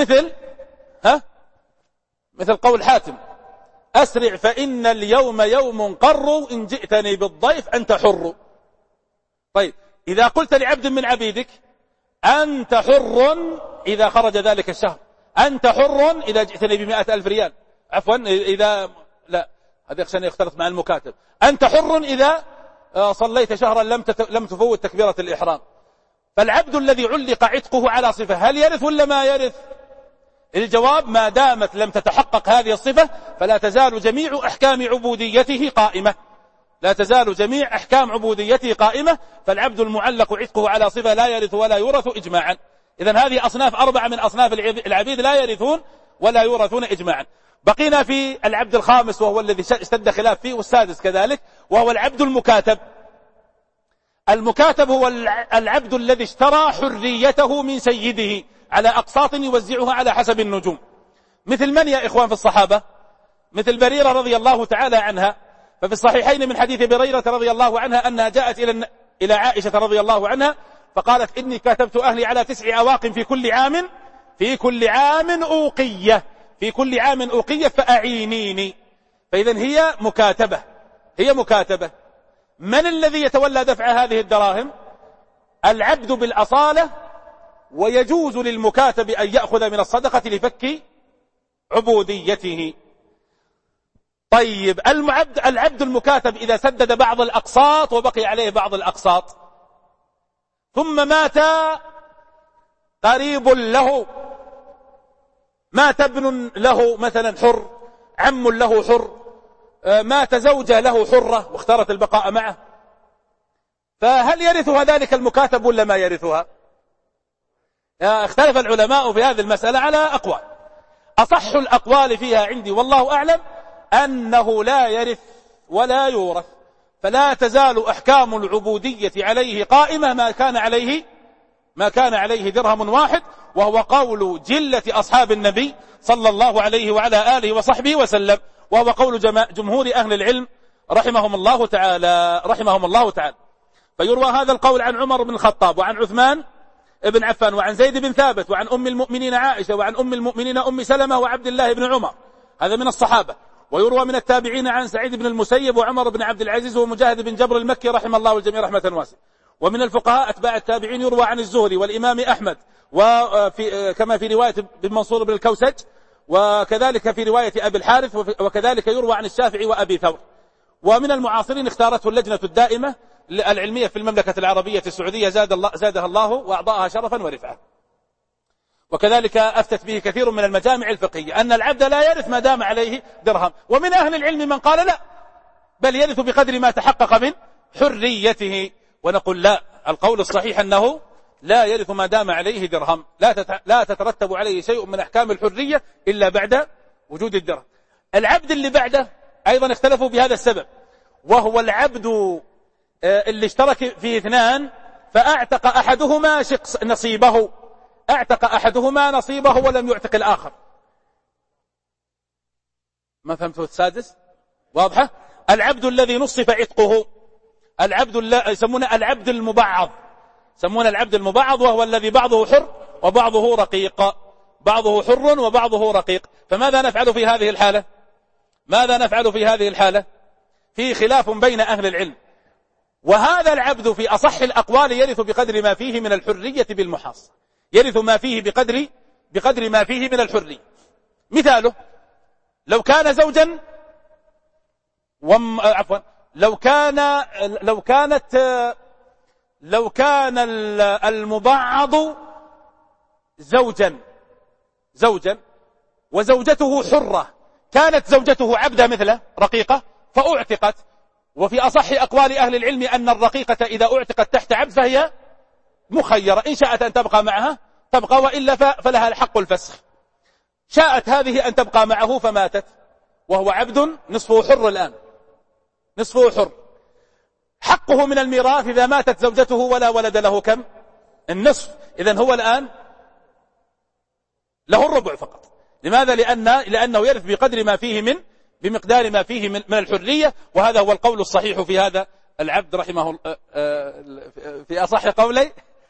مثل قول حاتم: أسرع فإن اليوم يوم قر، إن جئتني بالضيف أنت حر. طيب إذا قلت لعبد من عبيدك أنت حر إذا خرج ذلك الشهر، أنت حر إذا جئتني ب100,000 ريال، عفوا إذا لا هذا يخشى يختلط مع المكاتب، أنت حر إذا صليت شهرا لم تفوت تكبيرة الإحرام. فالعبد الذي علق عتقه على صفة هل يرث ولا ما يرث؟ الجواب: ما دامت لم تتحقق هذه الصفة فلا تزال جميع أحكام عبوديته قائمة، لا تزال جميع أحكام عبوديته قائمة. فالعبد المعلق عتقه على صفة لا يرث ولا يورث إجماعا. إذن هذه أصناف 4 من أصناف العبيد لا يرثون ولا يورثون إجماعا. بقينا في العبد الخامس وهو الذي اشتد خلاف فيه، والسادس كذلك، وهو العبد المكاتب. المكاتب هو العبد الذي اشترى حريته من سيده على أقساط يوزعها على حسب النجوم. مثل من يا إخوان في الصحابة؟ مثل بريرة رضي الله تعالى عنها، ففي الصحيحين من حديث بريرة رضي الله عنها أنها جاءت إلى عائشة رضي الله عنها فقالت: إني كاتبت أهلي على 9 أواق في كل عام أوقية، في كل عام أوقية فأعينيني. فإذن هي مكاتبة. من الذي يتولى دفع هذه الدراهم؟ العبد بالأصالة، ويجوز للمكاتب أن يأخذ من الصدقة لفك عبوديته. طيب العبد المكاتب إذا سدد بعض الأقساط وبقي عليه بعض الأقساط ثم مات قريب له، مات ابن له مثلا حر، عم له حر، مات زوجة له حرة واختارت البقاء معه، فهل يرثها ذلك المكاتب ولا ما يرثها؟ اختلف العلماء في هذه المسألة على أقوال. أصح الأقوال فيها عندي والله أعلم أنه لا يرث ولا يورث، فلا تزال أحكام العبودية عليه قائمة ما كان عليه درهم واحد، وهو قول جلة أصحاب النبي صلى الله عليه وعلى آله وصحبه وسلم، وهو قول جمهور أهل العلم رحمهم الله تعالى. فيروى هذا القول عن عمر بن الخطاب وعن عثمان ابن عفان وعن زيد بن ثابت وعن أم المؤمنين عائشة وعن أم المؤمنين أم سلمة وعبد الله بن عمر، هذا من الصحابة. ويروى من التابعين عن سعيد بن المسيب وعمر بن عبد العزيز ومجاهد بن جبر المكي رحم الله الجميع رحمة واسعة. ومن الفقهاء أتباع التابعين يروى عن الزهري والإمام أحمد، كما في رواية بن منصور بن الكوسج، وكذلك في رواية أبي الحارث، وكذلك يروى عن الشافعي وأبي ثور. ومن المعاصرين اختارته اللجنة الدائمة العلمية في المملكة العربية السعودية زادها الله وأعطاها شرفا ورفعة. وكذلك أفتت به كثير من المجامع الفقهية أن العبد لا يرث ما دام عليه درهم. ومن أهل العلم من قال لا، بل يرث بقدر ما تحقق من حريته. ونقول لا، القول الصحيح أنه لا يرث ما دام عليه درهم، لا تترتب عليه شيء من أحكام الحرية إلا بعد وجود الدرهم. العبد اللي بعده أيضا اختلفوا بهذا السبب، وهو العبد اللي اشترك فيه 2 فأعتق أحدهما نصيبه، أعتق أحدهما نصيبه ولم يعتق الآخر. ما فهمتوا السادس؟ واضحة؟ العبد الذي نصف عتقه، يسمونه العبد المبعض، يسمونه العبد المبعض، وهو الذي بعضه حر وبعضه رقيق، بعضه حر وبعضه رقيق. فماذا نفعل في هذه الحالة؟ في خلاف بين أهل العلم. وهذا العبد في أصح الأقوال يرث بقدر ما فيه من الحرية بالمحاصة، يرث ما فيه بقدر ما فيه من الحرية. مثاله: لو كان زوجا لو كان المبعض زوجا وزوجته حرة، كانت زوجته عبدة مثله رقيقة فأعتقت. وفي أصح أقوال أهل العلم أن الرقيقة إذا أعتقت تحت عبد فهي مخيرة، إن شاءت أن تبقى معها تبقى، وإلا فلها الحق الفسخ. شاءت هذه أن تبقى معه فماتت وهو عبد نصفه حر، الآن نصفه حر. حقه من الميراث إذا ماتت زوجته ولا ولد له كم؟ النصف. إذن هو الآن له الربع فقط. لماذا؟ لأنه يرث بقدر ما فيه بمقدار ما فيه من الحرية. وهذا هو القول الصحيح في هذا العبد رحمه الله، في أصح قولي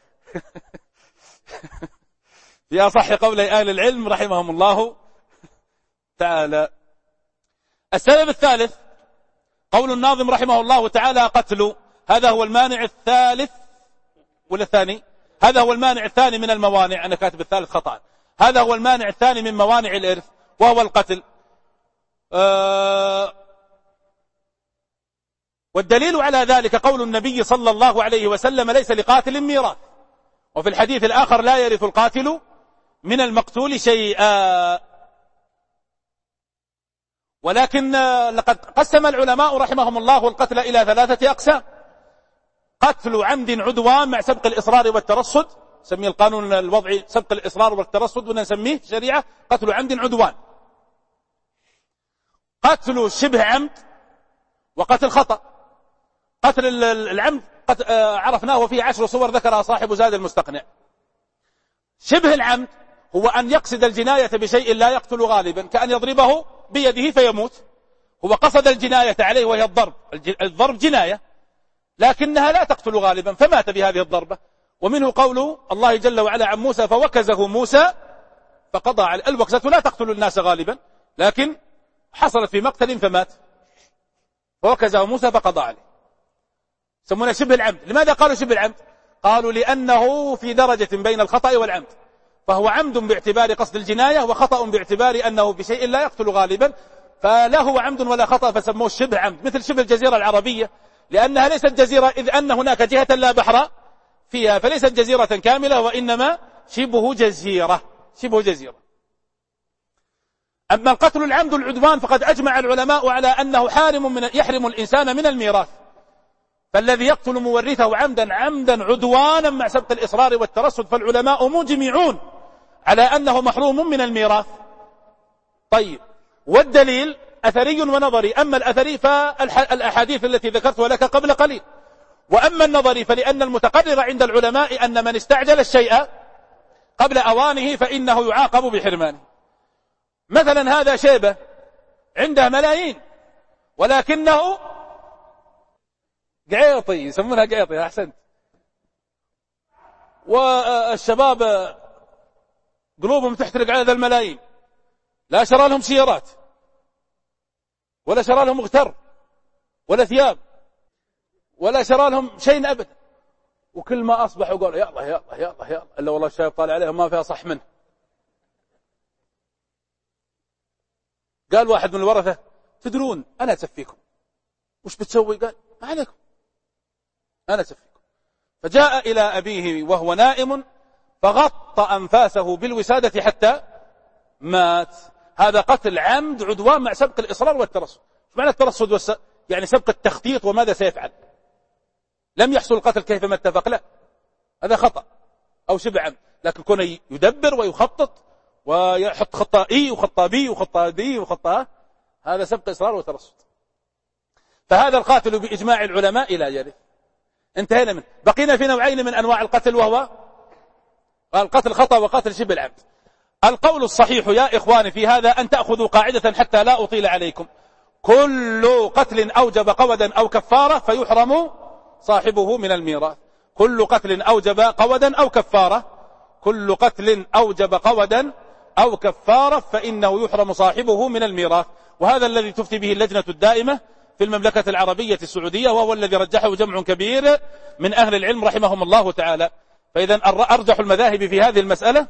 في أصح قولي أهل العلم رحمهم الله تعالى. السبب الثالث قول الناظم رحمه الله تعالى قتل. هذا هو المانع الثالث ولا الثاني؟ هذا هو المانع الثاني من الموانع. أنا كاتب الثالث خطأ. هذا هو المانع الثاني من موانع الإرث وهو القتل. والدليل على ذلك قول النبي صلى الله عليه وسلم: ليس لقاتل ميراث. وفي الحديث الآخر: لا يرث القاتل من المقتول شيئا. ولكن لقد قسم العلماء رحمهم الله القتل إلى 3 أقسام: قتل عمد عدوان مع سبق الإصرار والترصد، نسميه القانون الوضعي سبق الإصرار والترصد، ونسميه شريعة قتل عمد عدوان. قتل شبه عمد وقتل خطأ. قتل العمد عرفناه وفيه 10 صور ذكرها صاحب زاد المستقنع. شبه العمد هو أن يقصد الجناية بشيء لا يقتل غالبا، كأن يضربه بيده فيموت. هو قصد الجناية عليه وهي الضرب جناية، لكنها لا تقتل غالبا فمات بهذه الضربة. ومنه قول الله جل وعلا عن موسى: فوكزه موسى فقضى عليه. الوكزة لا تقتل الناس غالبا، لكن حصلت في مقتل فمات، فوكزه موسى فقضى عليه. سمونا شبه العمد. لماذا قالوا شبه العمد؟ قالوا لأنه في درجة بين الخطأ والعمد، فهو عمد باعتبار قصد الجناية وخطأ باعتبار أنه بشيء لا يقتل غالبا، فلا هو عمد ولا خطأ، فسموه شبه عمد. مثل شبه الجزيرة العربية، لأنها ليست جزيرة، إذ أن هناك جهة لا بحر فيها، فليست جزيرة كاملة، وإنما شبه جزيرة. أما القتل العمد العدوان فقد أجمع العلماء على أنه يحرم الإنسان من الميراث. فالذي يقتل مورثه عمدا عدوانا مع سبق الإصرار والترصد، فالعلماء مجمعون على أنه محروم من الميراث. طيب، والدليل أثري ونظري. أما الأثري فالأحاديث التي ذكرتها لك قبل قليل، وأما النظري فلأن المتقرر عند العلماء أن من استعجل الشيء قبل أوانه فإنه يعاقب بحرمانه. مثلا هذا شيبة عنده ملايين، ولكنه قعيطي، يسمونها قعيطي، أحسنت. والشباب قلوبهم تحترق على ذا الملايين، لا شرى لهم سيارات ولا شرى لهم اغتر ولا ثياب ولا شرى لهم شيء أبدا، وكل ما أصبح يقول يا الله يا الله يا الله يا الله، إلا والله الشايب طالع عليهم ما فيها صح منه. قال واحد من الورثة: تدرون أنا أتسفيكم. وش بتسوي؟ قال: ما عليكم، أنا أتسفيكم. فجاء إلى أبيه وهو نائم فغطى أنفاسه بالوسادة حتى مات. هذا قتل عمد عدوان مع سبق الإصرار والترصد. معنى الترصد يعني سبق التخطيط وماذا سيفعل. لم يحصل القتل كيفما اتفق، لا، هذا أو شبه عمد. لكن كون يدبر ويخطط ويحط خطة إي وخطة بي وخطة دي وخطة، هذا سبق إصرار وترصد. فهذا القاتل بإجماع العلماء لا يرث. انتهينا منه. بقينا في نوعين من أنواع القتل، وهو القتل خطأ وقتل شبه العمد. القول الصحيح يا إخواني في هذا أن تأخذوا قاعدة حتى لا أطيل عليكم: كل قتل أوجب قودا أو كفارة فيحرم صاحبه من الميراث. كل قتل أوجب قودا أو كفارة، كل قتل أوجب قودا أو كفارة فإنه يحرم صاحبه من الميراث. وهذا الذي تفتي به اللجنة الدائمة في المملكة العربية السعودية، وهو الذي رجحه جمع كبير من أهل العلم رحمهم الله تعالى. فإذا أرجح المذاهب في هذه المسألة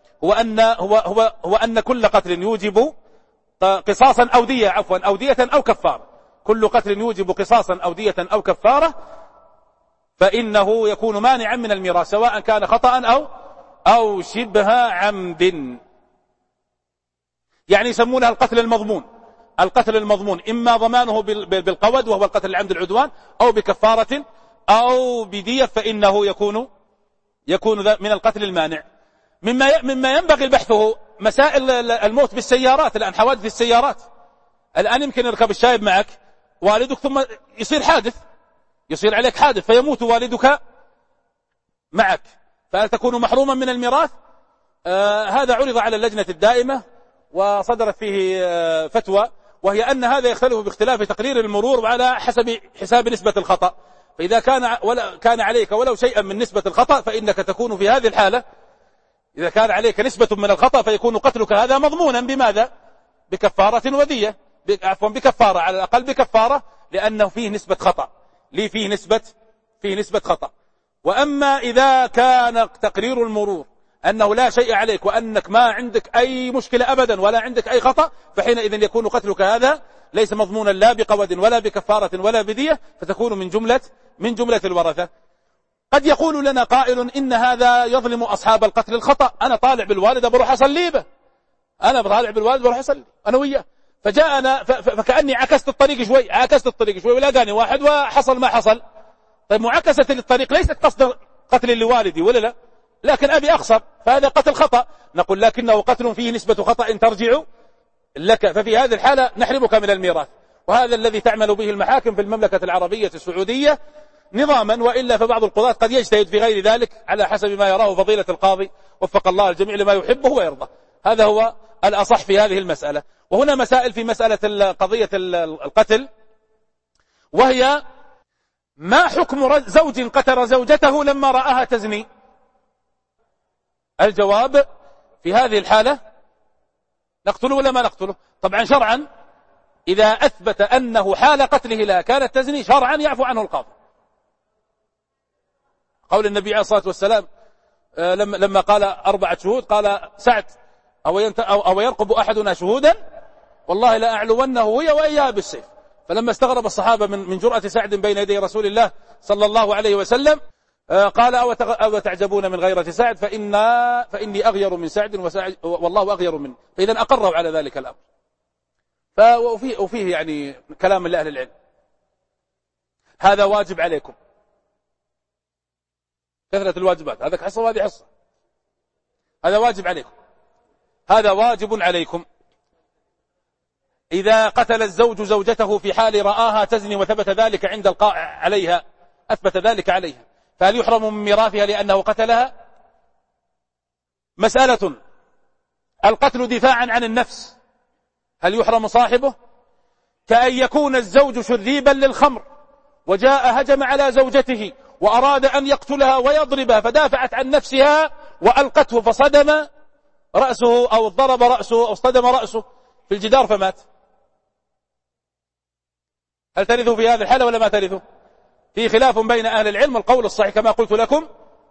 هو أن كل قتل يوجب قصاصا أو دية، أو دية أو كفارة. كل قتل يوجب قصاصا أو دية أو كفارة فإنه يكون مانعا من الميراث، سواء كان خطأ أو شبه عمد. يعني يسمونها القتل المضمون. القتل المضمون إما ضمانه بالقود وهو القتل العمد العدوان، أو بكفارة أو بدية، فإنه يكون من القتل المانع. مما ينبغي بحثه مسائل الموت بالسيارات. الآن حوادث السيارات، الآن يمكن يركب الشايب معك والدك ثم يصير حادث، يصير عليك حادث فيموت والدك معك، فهل تكون محروما من الميراث؟ هذا عرض على اللجنة الدائمة وصدرت فيه فتوى، وهي أن هذا يختلف باختلاف تقرير المرور وعلى حسب حساب نسبة الخطأ. فإذا كان عليك ولو شيئا من نسبة الخطأ فإنك تكون في هذه الحالة، إذا كان عليك نسبة من الخطأ فيكون قتلك هذا مضمونا بماذا؟ بكفارة ودية، عفوا بكفارة، على الأقل بكفارة، لأنه فيه نسبة خطأ، فيه نسبة خطأ. وأما إذا كان تقرير المرور أنه لا شيء عليك وأنك ما عندك أي مشكلة أبدا ولا عندك أي خطأ، فحينئذ يكون قتلك هذا ليس مضمونا لا بقود ولا بكفارة ولا بدية، فتكون من جملة الورثة. قد يقول لنا قائل إن هذا يظلم أصحاب القتل الخطأ، أنا طالع بالوالد بروح أصلي به، أنا طالع بالوالد بروح أصلي أنا وياه، فجاءنا فكأني عكست الطريق شوي ولاقاني واحد وحصل ما حصل. طيب معاكسة للطريق ليست قصد قتل لوالدي ولا لا، لكن أبي أخسر، فهذا قتل خطأ. نقول لكنه قتل فيه نسبة خطأ ترجع لك، ففي هذه الحالة نحرمك من الميراث. وهذا الذي تعمل به المحاكم في المملكة العربية السعودية نظاما، وإلا فبعض القضاة قد يجتهد في غير ذلك على حسب ما يراه فضيلة القاضي، وفق الله الجميع لما يحبه ويرضى. هذا هو الأصح في هذه المسألة. وهنا مسائل في مسألة قضية القتل، وهي ما حكم زوج قتل زوجته لما رآها تزني؟ الجواب في هذه الحالة نقتله ولا ما نقتله؟ طبعا شرعا إذا أثبت أنه حال قتله لا كانت تزني شرعا يعفو عنه القاضي. قول النبي عليه الصلاة والسلام لما قال 4 شهود قال سعد أو يرقب أحدنا شهودا والله لا أعلونه هي وإياه بالسيف. فلما استغرب الصحابة من جرأة سعد بين يدي رسول الله صلى الله عليه وسلم قال أو تعجبون من غيرة سعد فإني أغير من سعد والله أغير مني. فإذا أقروا على ذلك الأمر. وفيه يعني كلام لأهل العلم. هذا واجب عليكم، كثرة الواجبات، هذا حصة وهذه حصة، هذا واجب عليكم، هذا واجب عليكم. إذا قتل الزوج زوجته في حال رآها تزني وثبت ذلك عند القائع عليها، أثبت ذلك عليها، فهل يحرم من ميراثها لأنه قتلها؟ مسألة القتل دفاعا عن النفس، هل يحرم صاحبه؟ كأن يكون الزوج شريبا للخمر وجاء هجم على زوجته وأراد أن يقتلها ويضربها فدافعت عن نفسها وألقته فصدم رأسه أو ضرب رأسه أو اصطدم رأسه في الجدار فمات. هل ترثه في هذه الحالة ولا ما ترثه؟ في خلاف بين أهل العلم. القول الصحيح كما قلت لكم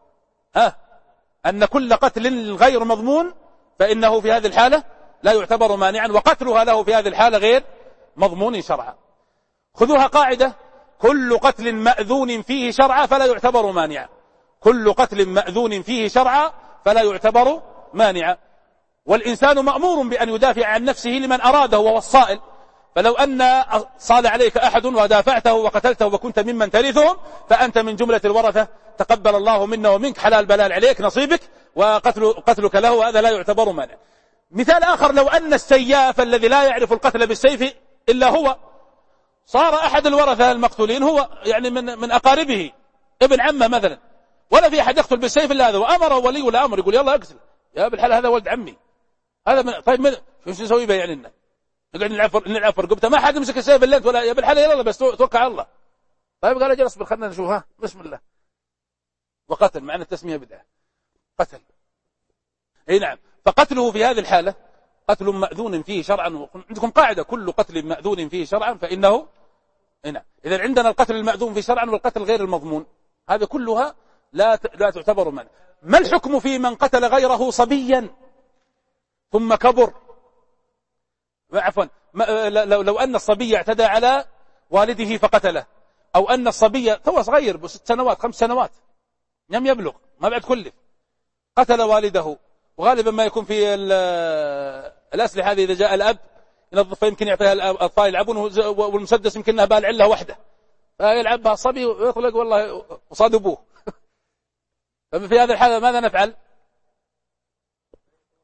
أن كل قتل غير مضمون فإنه في هذه الحالة لا يعتبر مانعا، وقتلها له في هذه الحالة غير مضمون شرعا. خذوها قاعدة: كل قتل مأذون فيه شرعا فلا يعتبر مانعا، كل قتل مأذون فيه شرعا فلا يعتبر مانعا. والإنسان مأمور بأن يدافع عن نفسه لمن أراده وهو الصائل، فلو أن صال عليك أحد ودافعته وقتلته وكنت ممن ترثهم فأنت من جملة الورثة، تقبل الله منا ومنك، حلال بلال عليك نصيبك، وقتلك له هذا لا يعتبر مانع. مثال آخر: لو أن السياف الذي لا يعرف القتل بالسيف إلا هو صار أحد الورثة المقتولين هو يعني من أقاربه، ابن عمه مثلا، ولا في أحد يقتل بالسيف إلا هذا، وأمر ولي الأمر يقول يلا اقتل يا بالحال هذا ولد عمي هذا طيب شو نسوي به يعني؟ نقعد نلعب في رقبته، ما حد يمسك السيف الا انت ولا يا بالحال يلا بس توكل على الله. طيب قال اجل اصبر خلنا نشوف، بسم الله، وقتل، مع ان التسميه بدعه، قتل. اي نعم. فقتله في هذه الحاله قتل مأذون فيه شرعا. عندكم قاعده: كل قتل مأذون فيه شرعا فانه نعم. اذا عندنا القتل المأذون فيه شرعا والقتل غير المضمون، هذه كلها لا تعتبر منع. ما الحكم في من قتل غيره صبيا ثم كبر؟ عفوا، لو أن الصبي اعتدى على والده فقتله، أو أن الصبي تو صغير 6 سنوات 5 سنوات لم يبلغ ما بعد كلف، قتل والده. وغالبا ما يكون في الأسلحة هذه إذا جاء الأب ينظف يمكن يعطيها الأطفال يلعبون، والمسدس يمكن أنها بالعلة واحدة فيلعبها الصبي ويطلق والله وصاد أبوه. ففي هذه الحالة ماذا نفعل؟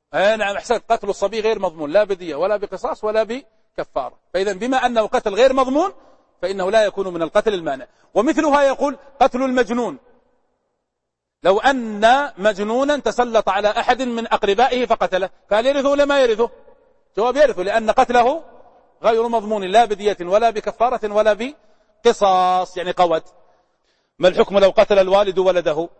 نعم أحسنت. قتل الصبي غير مضمون، لا بدية ولا بقصاص ولا بكفارة. فإذا بما أنه قتل غير مضمون فإنه لا يكون من القتل المانع. ومثلها يقول قتل المجنون، لو أن مجنونا تسلط على أحد من أقربائه فقتله، فهل يرثه ولا ما يرثه؟ جواب يرثه، لأن قتله غير مضمون لا بدية ولا بكفارة ولا بقصاص، يعني قود. ما الحكم لو قتل الوالد ولده؟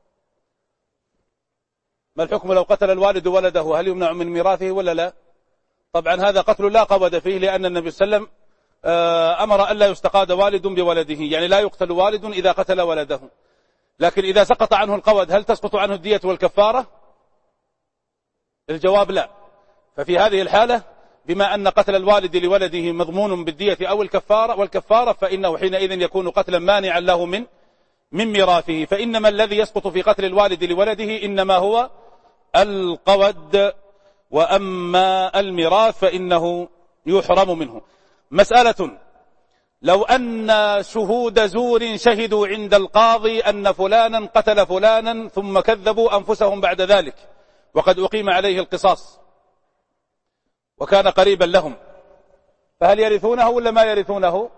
ما الحكم لو قتل الوالد ولده؟ هل يمنع من ميراثه ولا لا؟ طبعا هذا قتل لا قود فيه، لأن النبي صلى الله عليه وسلم أمر أن لا يستقاد والد بولده، يعني لا يقتل والد إذا قتل ولده. لكن إذا سقط عنه القود هل تسقط عنه الدية والكفارة؟ الجواب لا. ففي هذه الحالة بما أن قتل الوالد لولده مضمون بالدية أو والكفارة فإنه حينئذ يكون قتلا مانعا له من ميراثه. فإنما الذي يسقط في قتل الوالد لولده إنما هو القود، وأما الميراث فإنه يحرم منه. مسألة: لو أن شهود زور شهدوا عند القاضي أن فلانا قتل فلانا ثم كذبوا أنفسهم بعد ذلك وقد أقيم عليه القصاص وكان قريبا لهم، فهل يرثونه ولا ما يرثونه؟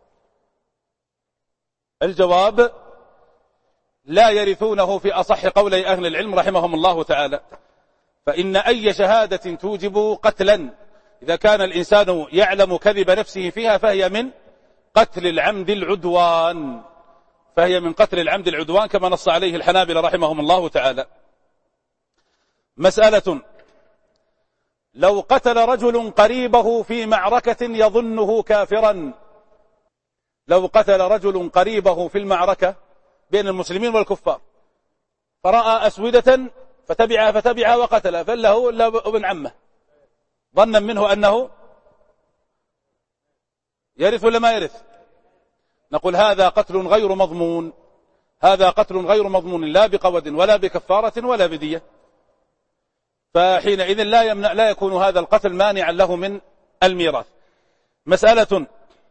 الجواب: لا يرثونه في أصح قولي أهل العلم رحمهم الله تعالى. فإن أي شهادة توجب قتلا إذا كان الإنسان يعلم كذب نفسه فيها فهي من قتل العمد العدوان، كما نص عليه الحنابلة رحمهم الله تعالى. مسألة: لو قتل رجل قريبه في معركة يظنه كافرا، لو قتل رجل قريبه في المعركة بين المسلمين والكفار فرأى أسودة فتبعها وقتل، فله إلا ابن عمه ظنا منه أنه يرث ولا ما يرث؟ نقول هذا قتل غير مضمون، لا بقود ولا بكفارة ولا بدية، فحينئذ لا يكون هذا القتل مانعا له من الميراث. مسألة: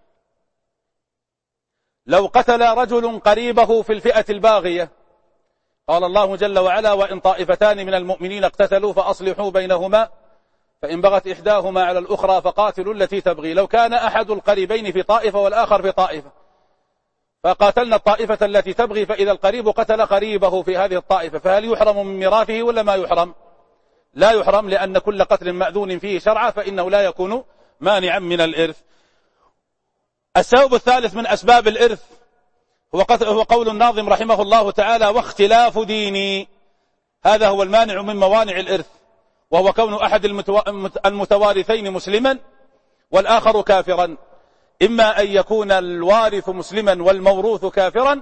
لو قتل رجل قريبه في الفئة الباغية، قال الله جل وعلا: وإن طائفتان من المؤمنين اقتتلوا فأصلحوا بينهما فإن بغت إحداهما على الأخرى فقاتلوا التي تبغي. لو كان أحد القريبين في طائفة والآخر في طائفة فقاتلنا الطائفة التي تبغي، فإذا القريب قتل قريبه في هذه الطائفة فهل يحرم من ميراثه ولا ما يحرم؟ لا يحرم، لأن كل قتل مأذون فيه شرعا فإنه لا يكون مانعا من الإرث. السبب الثالث من أسباب الإرث هو قول الناظم رحمه الله تعالى: واختلاف ديني. هذا هو المانع من موانع الإرث، وهو كون أحد المتوارثين مسلما والآخر كافرا، إما أن يكون الوارث مسلما والموروث كافرا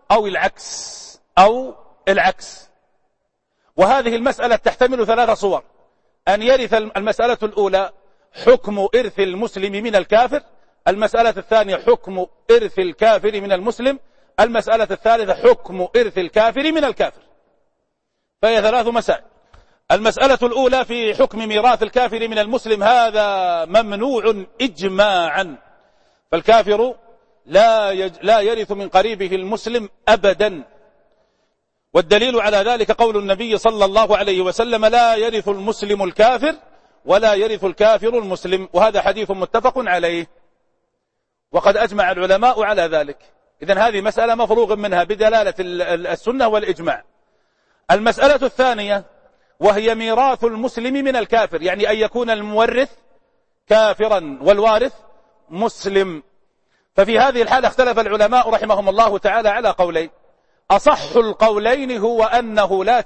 أو العكس. وهذه المسألة تحتمل 3 صور: أن يرث المسألة الأولى حكم إرث المسلم من الكافر، المسألة الثانية حكم إرث الكافر من المسلم، المسألة الثالثة حكم إرث الكافر من الكافر. فهي 3 مسائل. المسألة الأولى في حكم ميراث الكافر من المسلم، هذا ممنوع إجماعا، فالكافر لا يرث من قريبه المسلم أبدا. والدليل على ذلك قول النبي صلى الله عليه وسلم: لا يرث المسلم الكافر ولا يرث الكافر المسلم، وهذا حديث متفق عليه وقد أجمع العلماء على ذلك. إذن هذه مسألة مفروغ منها بدلالة السنة والإجماع. المسألة الثانية وهي ميراث المسلم من الكافر، يعني أن يكون المورث كافرا والوارث مسلم. ففي هذه الحالة اختلف العلماء رحمهم الله تعالى على قولين: أصح القولين هو أنه لا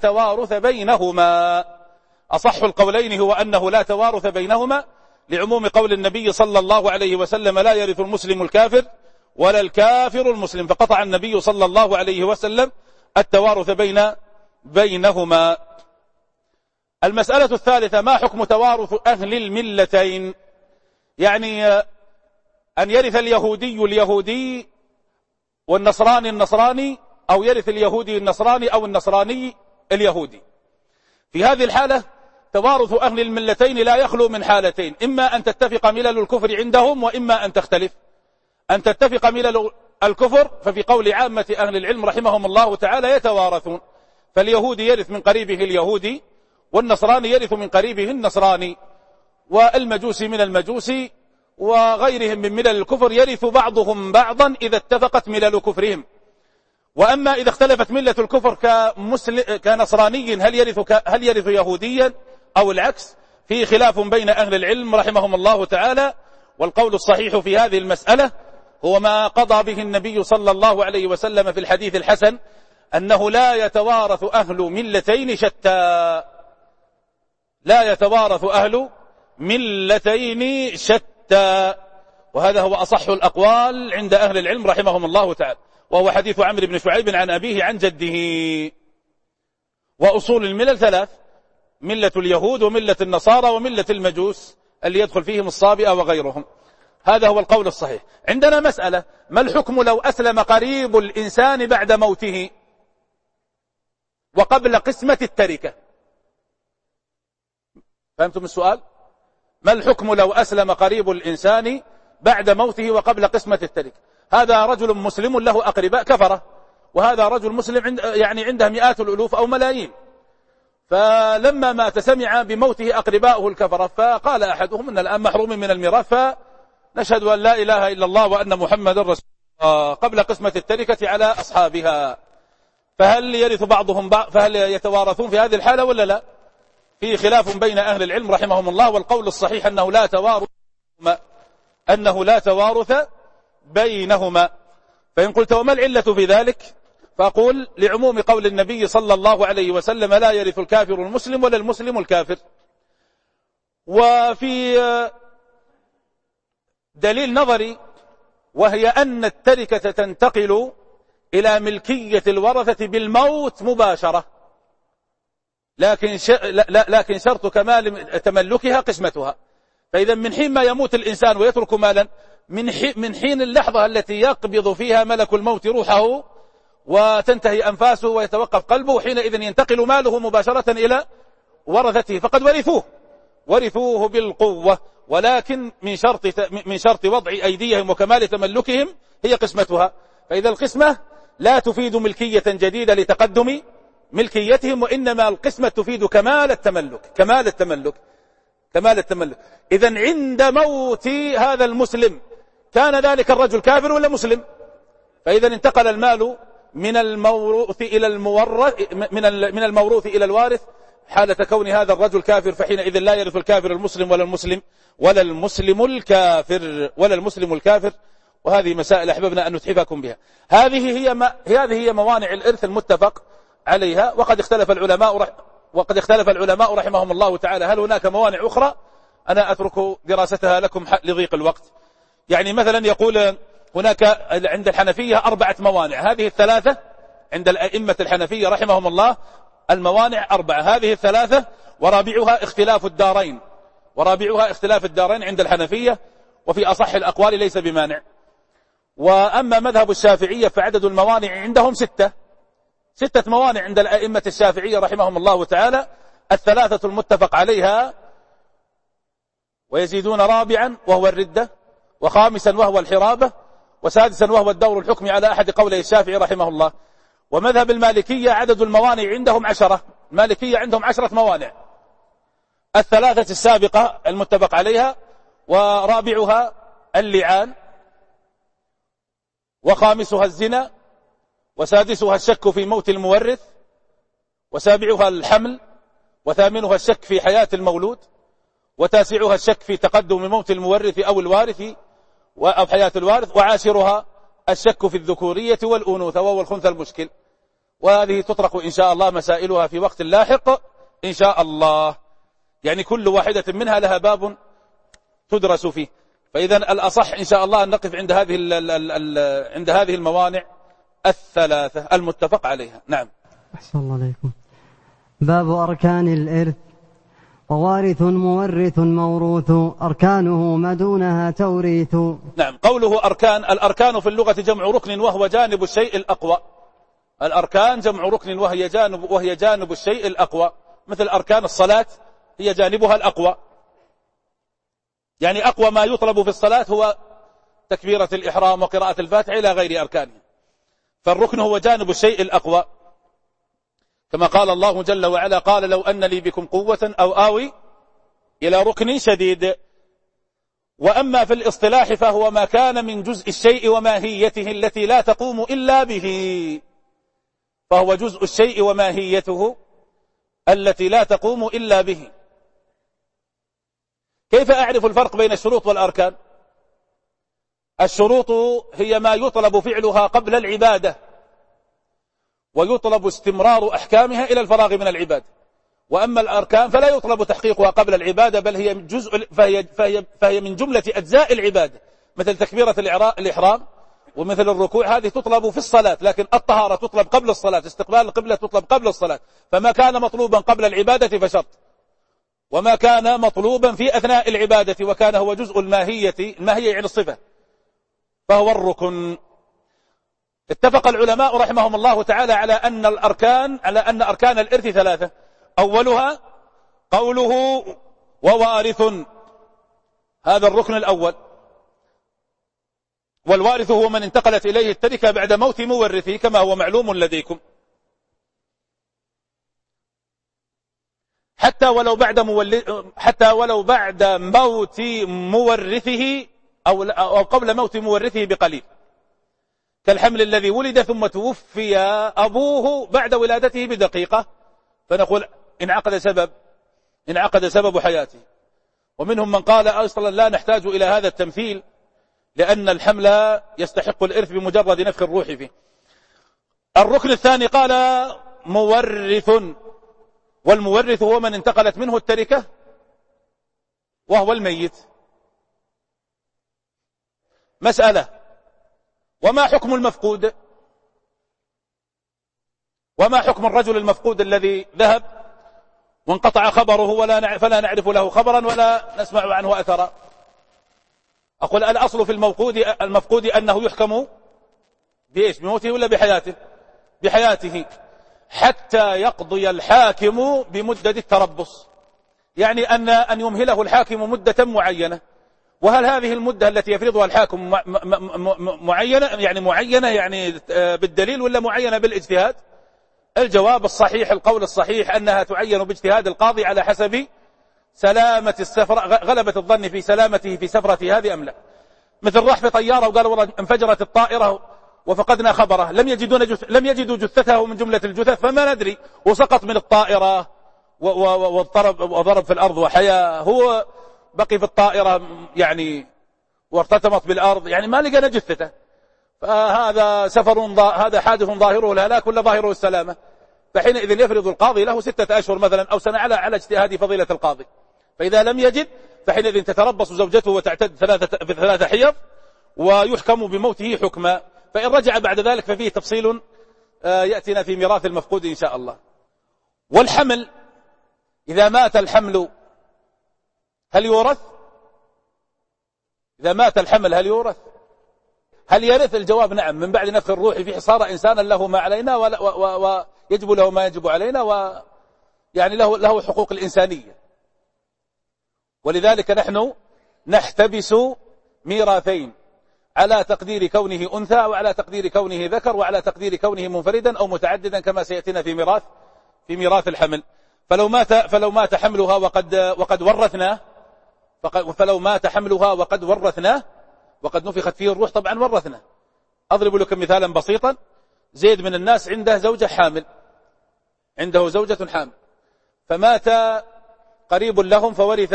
توارث بينهما، لعموم قول النبي صلى الله عليه وسلم: لا يرث المسلم الكافر ولا الكافر المسلم، فقطع النبي صلى الله عليه وسلم التوارث بينهما. المسألة الثالثة: ما حكم توارث أهل الملتين؟ يعني أن يرث اليهودي والنصراني أو يرث اليهودي النصراني أو النصراني اليهودي. في هذه الحالة توارث أهل الملتين لا يخلو من حالتين: إما أن تتفق ملل الكفر عندهم، وإما أن تختلف. أن تتفق ملل الكفر ففي قول عامة أهل العلم رحمهم الله تعالى يتوارثون، فاليهودي يرث من قريبه اليهودي والنصراني يرث من قريبه النصراني، والمجوسي من المجوسي، وغيرهم من ملل الكفر يرث بعضهم بعضا إذا اتفقت ملل كفرهم. وأما إذا اختلفت ملة الكفر كنصراني هل يرث يهوديا أو العكس، في خلاف بين أهل العلم رحمهم الله تعالى. والقول الصحيح في هذه المسألة هو ما قضى به النبي صلى الله عليه وسلم في الحديث الحسن، أنه لا يتوارث أهل ملتين شتى، لا يتوارث أهل ملتين شتى، وهذا هو أصح الأقوال عند أهل العلم رحمهم الله تعالى، وهو حديث عمرو بن شعيب عن أبيه عن جده. وأصول الملل ثلاث: ملة اليهود وملة النصارى وملة المجوس اللي يدخل فيهم الصابئة وغيرهم. هذا هو القول الصحيح. عندنا مسألة: ما الحكم لو أسلم قريب الإنسان بعد موته وقبل قسمة التركة؟ فهمتم السؤال؟ ما الحكم لو أسلم قريب الإنسان بعد موته وقبل قسمة التركة؟ هذا رجل مسلم له أقرباء كفرة، وهذا رجل مسلم يعني عنده مئات الألوف أو ملايين، فلما مات سمع بموته أقرباؤه الكفرة، فقال أحدهم إن الآن محروم من الميراث، فنشهد أن لا إله إلا الله وأن محمد رسول الله، قبل قسمة التركة على أصحابها. فهل يرث بعضهم بعض؟ فهل يتوارثون في هذه الحالة ولا لا؟ في خلاف بين أهل العلم رحمهم الله، والقول الصحيح أنه لا توارث بينهما. فإن قلت وما العلة في ذلك؟ فأقول: لعموم قول النبي صلى الله عليه وسلم: لا يرث الكافر المسلم ولا المسلم الكافر. وفي دليل نظري، وهي أن التركة تنتقل إلى ملكية الورثة بالموت مباشرة، لكن شرط كمال تملكها قسمتها. فإذا من حين ما يموت الإنسان ويترك مالا، من حين اللحظة التي يقبض فيها ملك الموت روحه وتنتهي أنفاسه ويتوقف قلبه، حينئذ ينتقل ماله مباشرة إلى ورثته، فقد ورثوه بالقوة، ولكن من شرط وضع أيديهم وكمال تملكهم هي قسمتها. فإذا القسمة لا تفيد ملكية جديدة لتقدم ملكيتهم، وإنما القسمة تفيد كمال التملك. إذن عند موت هذا المسلم كان ذلك الرجل كافر ولا مسلم؟ فإذا انتقل المال من الموروث إلى الوارث حالة كون هذا الرجل كافر، فحينئذ لا يرث الكافر المسلم ولا المسلم الكافر. وهذه مسائل أحببنا أن نتحفكم بها. هذه هي موانع الإرث المتفق عليها. وقد اختلف العلماء رحمهم الله تعالى هل هناك موانع أخرى؟ أنا أترك دراستها لكم لضيق الوقت. يعني مثلا يقول هناك عند الحنفية 4 موانع، هذه الثلاثة عند الأئمة الحنفية رحمهم الله الموانع 4، هذه الثلاثة ورابعها اختلاف الدارين عند الحنفية، وفي أصح الأقوال ليس بمانع. وأما مذهب الشافعية فعدد الموانع عندهم 6 موانع عند الأئمة الشافعية رحمهم الله تعالى: 3 المتفق عليها، ويزيدون 4 وهو الردة، و5 وهو الحرابة، و6 وهو الدور الحكمي على أحد قولي الشافعي رحمه الله. ومذهب المالكية عدد الموانع عندهم 10، المالكية عندهم 10 موانع: 3 السابقة المتفق عليها، ورابعها اللعان، وخامسها الزنا، وسادسها الشك في موت المورث، وسابعها الحمل، وثامنها الشك في حياة المولود، وتاسعها الشك في تقدم موت المورث أو الوارث أو حياة الوارث، وعاشرها الشك في الذكورية والأنوثة وهو الخنثى المشكل. وهذه تطرق إن شاء الله مسائلها في وقت لاحق إن شاء الله، يعني كل واحدة منها لها باب تدرس فيه. فإذا الأصح إن شاء الله أن نقف عند هذه الموانع 3 المتفق عليها. نعم. أحسن الله عليكم. باب أركان الإرث. ووارث مورث موروث أركانه ما دونها توريث. نعم. قوله أركان، الأركان في اللغة جمع ركن وهو جانب الشيء الأقوى. الأركان جمع ركن وهي جانب الشيء الأقوى، مثل أركان الصلاة هي جانبها الأقوى، يعني أقوى ما يطلب في الصلاة هو تكبيرة الإحرام وقراءة الفاتحة إلى غير أركانها، فالركن هو جانب الشيء الأقوى. كما قال الله جل وعلا قال لو أن لي بكم قوة أو آوي إلى ركن شديد. وأما في الاصطلاح فهو ما كان من جزء الشيء وماهيته التي لا تقوم إلا به، فهو جزء الشيء وماهيته التي لا تقوم إلا به. كيف أعرف الفرق بين الشروط والأركان؟ الشروط هي ما يطلب فعلها قبل العبادة ويطلب استمرار أحكامها إلى الفراغ من العبادة. وأما الأركان فلا يطلب تحقيقها قبل العبادة، بل هي جزء فهي من جملة أجزاء العبادة، مثل تكبيرة الإحرام ومثل الركوع، هذه تطلب في الصلاة، لكن الطهارة تطلب قبل الصلاة، استقبال القبلة تطلب قبل الصلاة. فما كان مطلوبا قبل العبادة فشرط، وما كان مطلوبا في أثناء العبادة وكان هو جزء الماهية يعني الصفة فهو الركن. اتفق العلماء رحمهم الله تعالى على أن أركان الإرث ثلاثة. أولها قوله ووارث، هذا الركن الأول. والوارث هو من انتقلت إليه التركة بعد موت مورثه كما هو معلوم لديكم، حتى ولو بعد موت مورثه أو قبل موت مورثه بقليل، كالحمل الذي ولد ثم توفي أبوه بعد ولادته بدقيقة، فنقول انعقد سبب حياته. ومنهم من قال أصلا لا نحتاج إلى هذا التمثيل لأن الحمل يستحق الإرث بمجرد نفخ الروح فيه. الركن الثاني قال مورث، والمورث هو من انتقلت منه التركة وهو الميت. مسألة: وما حكم المفقود؟ وما حكم الرجل المفقود الذي ذهب وانقطع خبره فلا نعرف له خبرا ولا نسمع عنه أثرا؟ أقول الأصل في المفقود أنه يحكم بإيش؟ بموته ولا بحياته؟ بحياته، حتى يقضي الحاكم بمدة التربص، يعني أن يمهله الحاكم مدة معينة. وهل هذه المدة التي يفرضها الحاكم معينة يعني بالدليل ولا معينة بالاجتهاد؟ الجواب الصحيح، القول الصحيح أنها تعين باجتهاد القاضي على حسب سلامة السفر، غلبة الظن في سلامته في سفرته هذه أم لا. مثل راح في طيارة وقال والله انفجرت الطائرة وفقدنا خبره، لم يجدوا جثته من جملة الجثث فما ندري، وسقط من الطائرة وضرب في الأرض وحيا، هو بقي في الطائرة يعني وارتطمت بالأرض، يعني ما لقينا جثته. فهذا هذا حادث ظاهره الهلاك ولا ظاهره السلامة. فحينئذ يفرض القاضي له 6 أشهر مثلا أو سنة على اجتهاد فضيلة القاضي. فإذا لم يجد فحينئذ تتربص زوجته وتعتد 3 حيض ويحكم بموته حكما. فإن رجع بعد ذلك ففيه تفصيل يأتينا في ميراث المفقود إن شاء الله. والحمل، إذا مات الحمل هل يورث؟ إذا مات الحمل هل يورث؟ هل يرث؟ الجواب نعم، من بعد نفخ الروح فيه صار إنسانا له ما علينا ويجب له ما يجب علينا، ويعني له حقوق الإنسانية. ولذلك نحن نحتبس ميراثين، على تقدير كونه أنثى وعلى تقدير كونه ذكر وعلى تقدير كونه منفردا أو متعددا كما سيأتينا في ميراث الحمل. فلو مات حملها وقد ورثناه، فلو مات حملها وقد ورثناه وقد نفخت فيه الروح طبعا ورثنا. أضرب لكم مثالا بسيطا: زيد من الناس عنده زوجة حامل، عنده زوجة حامل، فمات قريب لهم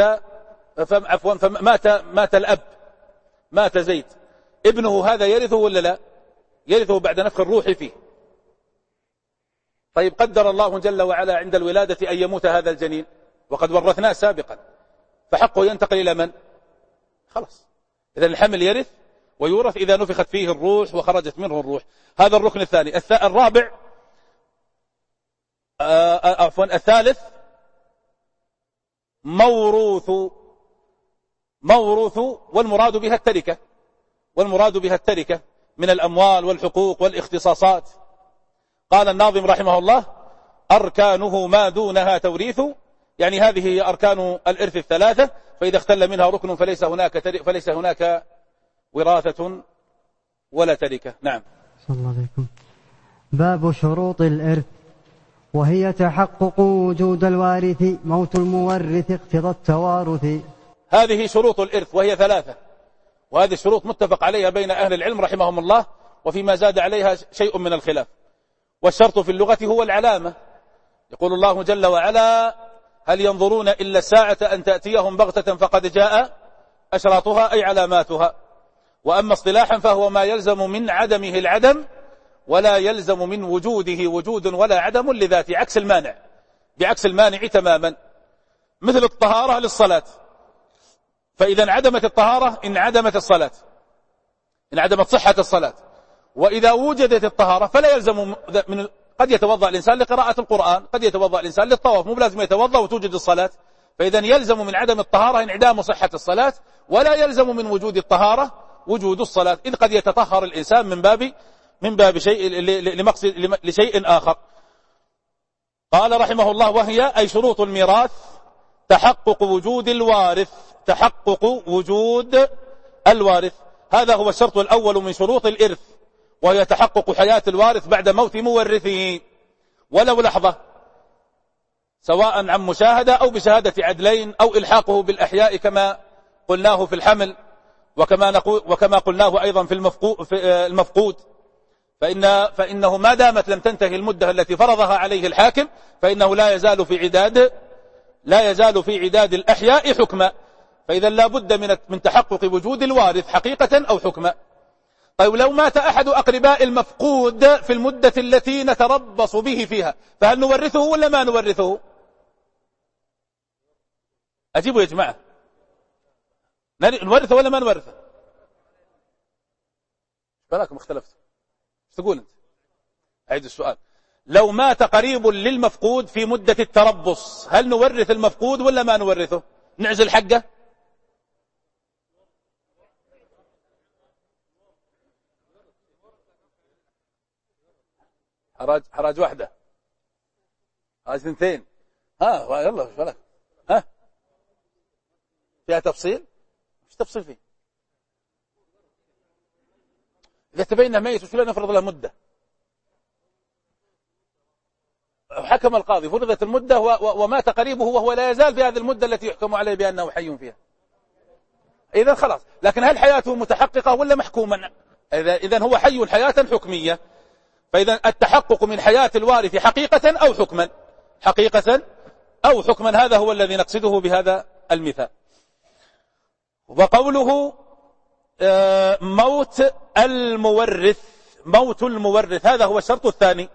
فمات الأب، مات زيد، ابنه هذا يرثه ولا لا؟ يرثه بعد نفخ الروح فيه. طيب قدر الله جل وعلا عند الولادة أن يموت هذا الجنين وقد ورثناه سابقا، فحقه ينتقل إلى من؟ خلاص، إذن الحمل يرث ويورث إذا نفخت فيه الروح وخرجت منه الروح. هذا الركن الثاني. الرابع الثالث موروث، والمراد بها التركة من الأموال والحقوق والاختصاصات. قال الناظم رحمه الله: أركانه ما دونها توريث، يعني هذه هي أركان الإرث الثلاثة، فإذا اختل منها ركن فليس هناك وراثة ولا تركة. نعم. صلى الله عليكم. باب شروط الإرث. وهي تحقق وجود الوارث، موت المورث اقتضى التوارث. هذه شروط الإرث وهي 3، وهذه الشروط متفق عليها بين أهل العلم رحمهم الله، وفيما زاد عليها شيء من الخلاف. والشرط في اللغة هو العلامة. يقول الله جل وعلا: هل ينظرون إلا الساعة أن تأتيهم بغتة فقد جاء أشراطها، أي علاماتها. وأما اصطلاحا فهو ما يلزم من عدمه العدم ولا يلزم من وجوده وجود ولا عدم لذاته، عكس المانع، بعكس المانع تماما. مثل الطهارة للصلاة، فإذا انعدمت الطهارة انعدمت الصلاة، انعدمت صحة الصلاة. وإذا وجدت الطهارة فلا يلزم من، قد يتوضأ الإنسان لقراءة القرآن، قد يتوضأ الإنسان للطواف، مو لازم يتوضأ وتوجد الصلاة. فإذا يلزم من عدم الطهارة انعدام صحة الصلاة، ولا يلزم من وجود الطهارة وجود الصلاة، إذ قد يتطهر الإنسان من باب شيء لشيء آخر. قال رحمه الله: وهي أي شروط الميراث تحقق وجود الوارث، تحقق وجود الوارث، هذا هو الشرط الأول من شروط الإرث، وهي تحقق حياة الوارث بعد موت مورثه ولو لحظة، سواء عن مشاهدة أو بشهادة عدلين أو إلحاقه بالأحياء كما قلناه في الحمل، وكما قلناه أيضا في المفقود. فإنه ما دامت لم تنتهي المدة التي فرضها عليه الحاكم فإنه لا يزال في عداد الأحياء حكما. فإذا لا بد من تحقق وجود الوارث حقيقة أو حكما. طيب لو مات أحد أقرباء المفقود في المدة التي نتربص به فيها، فهل نورثه ولا ما نورثه؟ أجيبوا يا جماعة، نورثه ولا ما نورثه؟ فلاكم اختلفتوا، ايش تقول انت؟ أعيد السؤال. لو مات قريب للمفقود في مدة التربص، هل نورث المفقود ولا ما نورثه؟ نعزل حقه؟ حراج واحدة، حراج 2. يلا فلاك. فيها تفصيل؟ ايش تفصيل فيه؟ إذا تبين ميت وش لا نفرض له مدة؟ حكم القاضي فرضت المدة ومات قريبه وهو لا يزال في هذه المدة التي يحكم عليه بأنه حي فيها، إذا خلاص. لكن هل حياته متحققة ولا محكوما؟ إذا هو حي حياة حكمية. فإذا التحقق من حياة الوارث حقيقة أو حكما، حقيقة أو حكما، هذا هو الذي نقصده بهذا المثال. وقوله موت المورث، موت المورث هذا هو الشرط الثاني،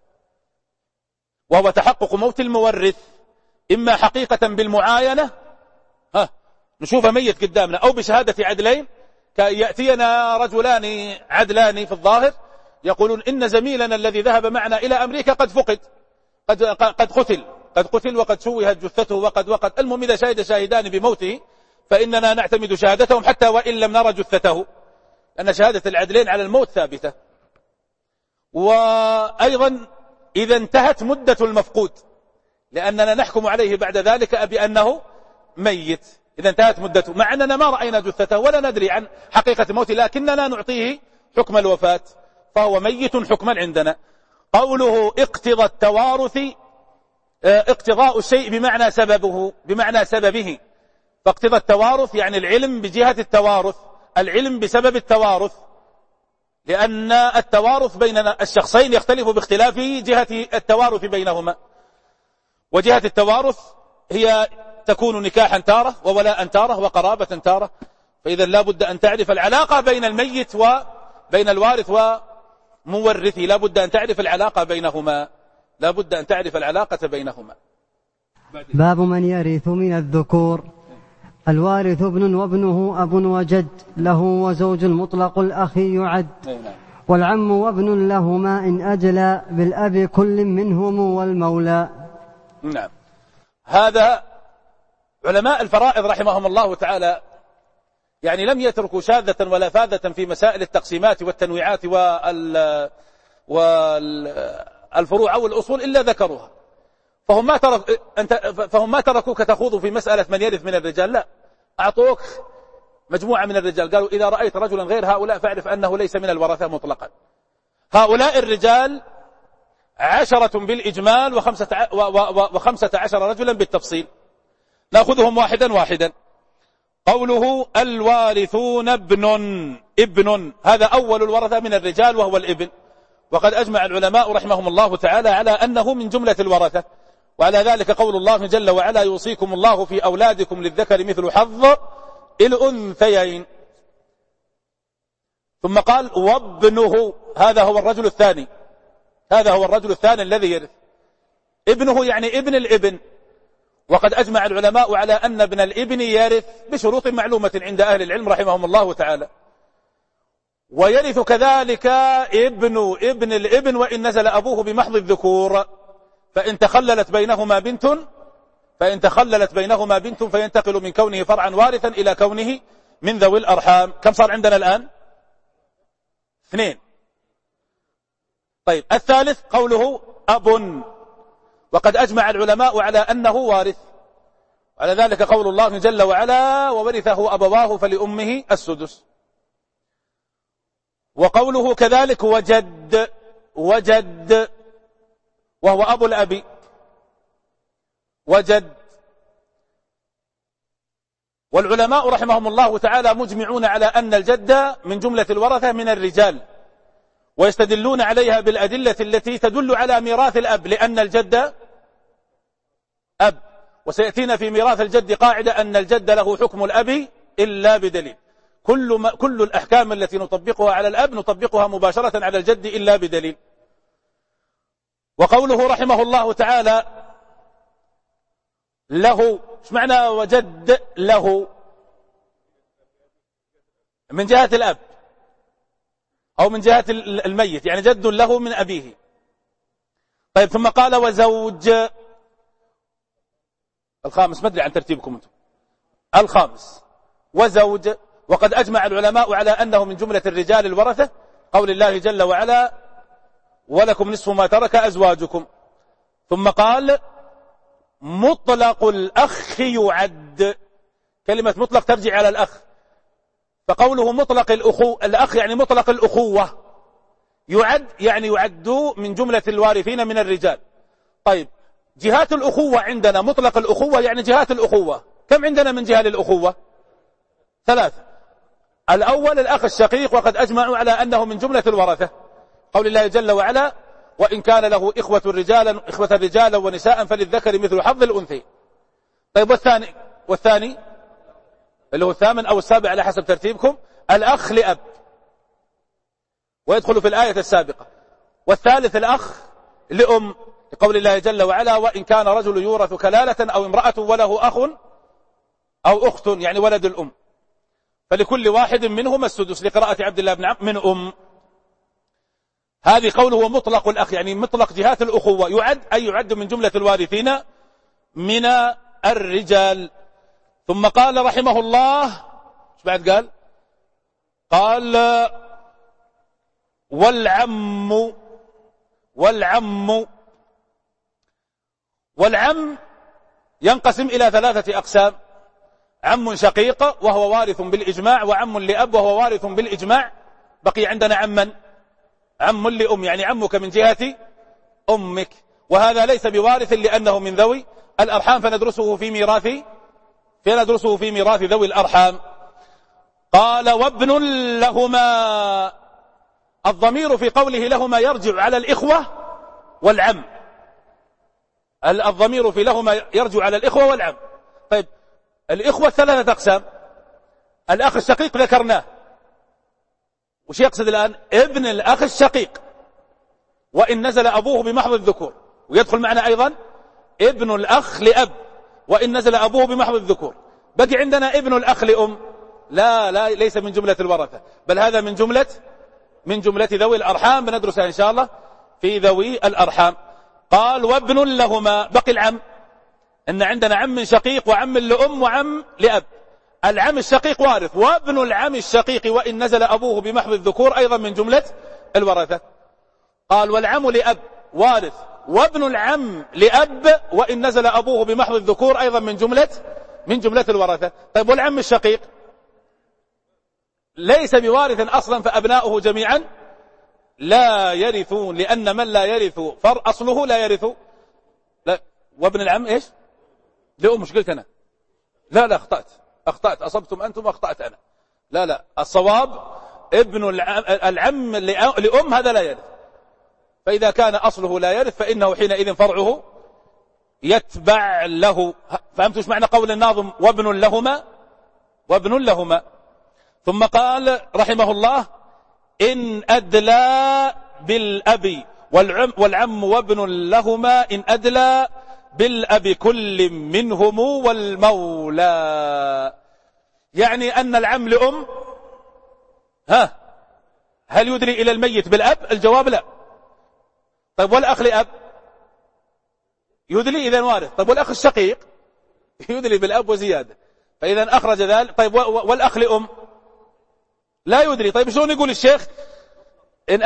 وهو تحقق موت المورث إما حقيقة بالمعاينة، نشوفه ميت قدامنا، أو بشهادة عدلين، يأتينا رجلان عدلان في الظاهر يقولون إن زميلنا الذي ذهب معنا إلى أمريكا قد فقد، قد قتل وقد شوهت جثته وقد المهم إذا شهد شاهدان بموته فإننا نعتمد شهادتهم حتى وإن لم نرى جثته، أن شهادة العدلين على الموت ثابتة. وأيضا إذا انتهت مدة المفقود، لأننا نحكم عليه بعد ذلك بأنه ميت، إذا انتهت مدته، مع أننا ما رأينا جثته ولا ندري عن حقيقة موته، لكننا نعطيه حكم الوفاة، فهو ميت حكما عندنا. قوله اقتضى التوارث، اقتضاء الشيء بمعنى سببه، فاقتضى التوارث يعني العلم بجهة التوارث، العلم بسبب التوارث، لأن التوارث بين الشخصين يختلف باختلاف جهة التوارث بينهما. وجهة التوارث هي تكون نكاحا تارة وولاء تارة وقرابة تارة. فإذا لا بد أن تعرف العلاقة بين الميت وبين الوارث ومورثه، لا بد أن تعرف العلاقة بينهما، لا بد أن تعرف العلاقة بينهما. باب من يرث من الذكور. الوارث ابن وابنه أب وجد، له وزوج مطلق الأخ يعد، والعم وابن لهما إن أجلى، بالأب كل منهم والمولى. نعم. هذا علماء الفرائض رحمهم الله تعالى يعني لم يتركوا شاذة ولا فاذة في مسائل التقسيمات والتنويعات والفروع أو الأصول إلا ذكروها. فهم ما تركوك تخوض في مسألة من يرث من الرجال، لا، أعطوك مجموعة من الرجال، قالوا إذا رأيت رجلا غير هؤلاء فاعرف أنه ليس من الورثة مطلقا. هؤلاء الرجال 10 بالإجمال و15 رجلا بالتفصيل. نأخذهم واحدا واحدا. قوله الوارثون ابن، هذا أول الورثة من الرجال وهو الابن، وقد أجمع العلماء رحمهم الله تعالى على أنه من جملة الورثة. وعلى ذلك قول الله جل وعلا يوصيكم الله في أولادكم للذكر مثل حظ الأنثيين. ثم قال وابنه، هذا هو الرجل الثاني، هذا هو الرجل الثاني الذي يرث. ابنه يعني ابن الابن، وقد أجمع العلماء على أن ابن الابن يرث بشروط معلومة عند أهل العلم رحمهم الله تعالى. ويرث كذلك ابن الابن وإن نزل أبوه بمحض الذكور، فإن تخللت بينهما بنت فينتقل من كونه فرعا وارثا إلى كونه من ذوي الأرحام. كم صار عندنا الآن؟ 2. طيب الثالث قوله أب، وقد أجمع العلماء على أنه وارث. على ذلك قول الله جل وعلا وورثه أبواه فلأمه السدس. وقوله كذلك وجد وهو أبو الأب، وجد. والعلماء رحمهم الله تعالى مجمعون على أن الجد من جملة الورثة من الرجال، ويستدلون عليها بالأدلة التي تدل على ميراث الأب، لأن الجد أب. وسيأتينا في ميراث الجد قاعدة أن الجد له حكم الأب إلا بدليل. كل الأحكام التي نطبقها على الأب نطبقها مباشرة على الجد إلا بدليل. وقوله رحمه الله تعالى له، ايش معنى وجد له؟ من جهة الأب أو من جهة الميت، يعني جد له من أبيه. طيب ثم قال وزوج، الخامس، ما أدري عن ترتيبكم أنتم، الخامس وزوج. وقد أجمع العلماء على أنه من جملة الرجال الورثة، قول الله جل وعلا ولكم نصف ما ترك أزواجكم. ثم قال مطلق الأخ يعد، كلمة مطلق ترجع على الأخ، فقوله مطلق الأخ يعني مطلق الأخوة، يعد يعني يعد من جملة الوارثين من الرجال. طيب جهات الأخوة عندنا، مطلق الأخوة يعني جهات الأخوة، كم عندنا من جهة للأخوة؟ 3. الأول الأخ الشقيق، وقد أجمعوا على أنه من جملة الورثة، قول الله جل وعلا وإن كان له إخوة رجالا ونساء فللذكر مثل حظ الأنثيين. طيب والثاني اللي هو الثامن أو السابع على حسب ترتيبكم، الأخ لأب، ويدخل في الآية السابقة. والثالث الأخ لأم، لقول الله جل وعلا وإن كان رجل يورث كلالة أو امرأة وله أخ أو أخت، يعني ولد الأم، فلكل واحد منهما السدس، لقراءة عبد الله بن عمرو من أم. هذه قوله مطلق الأخ، يعني مطلق جهات الأخوة، يعد من جملة الوارثين من الرجال. ثم قال رحمه الله، ايش بعد قال والعم ينقسم إلى 3 أقسام: عم شقيق وهو وارث بالإجماع، وعم لأب وهو وارث بالإجماع. بقي عندنا عم لأم، يعني عمك من جهة أمك، وهذا ليس بوارث لأنه من ذوي الأرحام، فندرسه في ميراث ذوي الأرحام. قال وابن لهما، الضمير في قوله لهما يرجع على الإخوة والعم، الضمير في لهما يرجع على الإخوة والعم. طيب الإخوة 3 أقسام. الأخ الشقيق ذكرناه، وش يقصد الآن؟ ابن الأخ الشقيق وإن نزل أبوه بمحض الذكور، ويدخل معنا أيضا ابن الأخ لأب وإن نزل أبوه بمحض الذكور. بقي عندنا ابن الأخ لأم، لا ليس من جملة الورثة، بل هذا من جملة ذوي الأرحام، بندرسها إن شاء الله في ذوي الأرحام. قال وابن لهما، بقي العم، إن عندنا عم شقيق وعم لأم وعم لأب. العم الشقيق وارث، وابن العم الشقيق وإن نزل أبوه بمحض الذكور أيضا من جملة الورثة. قال والعم لأب وارث، وابن العم لأب وإن نزل أبوه بمحض الذكور أيضا من جملة الورثة. طيب والعم الشقيق ليس بوارث أصلا، فأبناؤه جميعا لا يرثون، لأن من لا يرث أصله لا يرث. لا. وابن العم إيش؟ لأم، مش قلت أنا؟ لا أخطأت، أصبتم أنتم وأخطأت أنا. لا الصواب ابن العم لأم هذا لا يرث. فإذا كان أصله لا يرث فإنه حينئذ فرعه يتبع له. فهمتوا ايش معنى قول الناظم وابن لهما؟ ثم قال رحمه الله إن أدلى بالأب والعم وابن لهما إن أدلى بالأب كل منهم والمولى. يعني أن العم لأم هل يدري إلى الميت بالأب؟ الجواب لا. طيب والأخ لأب يدري إذا وارث. طيب والأخ الشقيق يدري بالأب وزيادة، فإذا أخرج ذلك. طيب والأخ لأم لا يدري. طيب شلون يقول الشيخ إن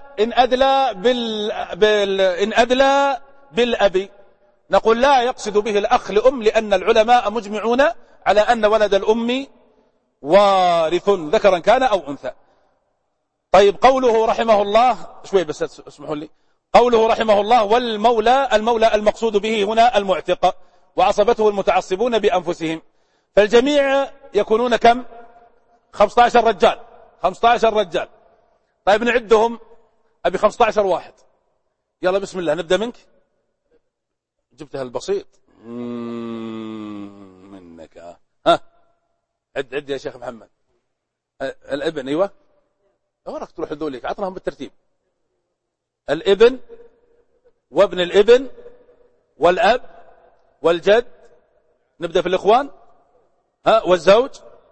أدلى بالأب؟ نقول لا يقصد به الأخ لأم، لأن العلماء مجمعون على أن ولد الأم وارث ذكرا كان أو أنثى. طيب قوله رحمه الله شوي بس اسمحوا لي. قوله رحمه الله والمولى، المولى المقصود به هنا المعتق وعصبته المتعصبون بأنفسهم. فالجميع يكونون كم؟ 15 رجال. 15 رجال. طيب نعدهم. أبي 15 واحد. يلا بسم الله نبدأ منك. جبتها البسيط منك. عد يا شيخ محمد. الابن. ايوه وراك تروح لذوليك، عطناهم بالترتيب. الابن وابن الابن والاب والجد. نبدأ في الاخوان. والزوج.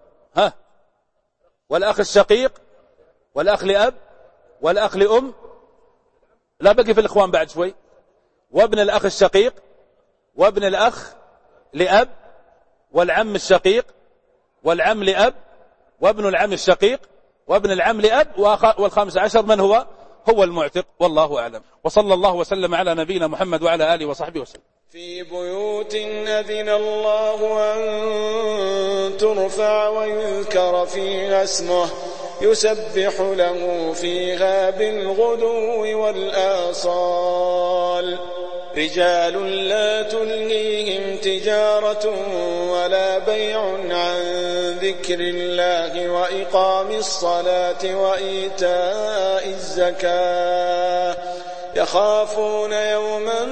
والاخ الشقيق والاخ لاب والاخ لام. لا بقي في الاخوان بعد شوي. وابن الاخ الشقيق وابن الاخ لاب والعم الشقيق والعم لاب وابن العم الشقيق وابن العم لاب. وال15 من هو المعتق. والله أعلم. وصلى الله وسلم على نبينا محمد وعلى آله وصحبه وسلم. في بيوت أذن الله أن ترفع ويذكر فيها اسمه يسبح له فيها بالغدو والآصال. رجال لا تلهيهم تجارة ولا بيع عن ذكر الله وإقام الصلاة وإيتاء الزكاة يخافون يوما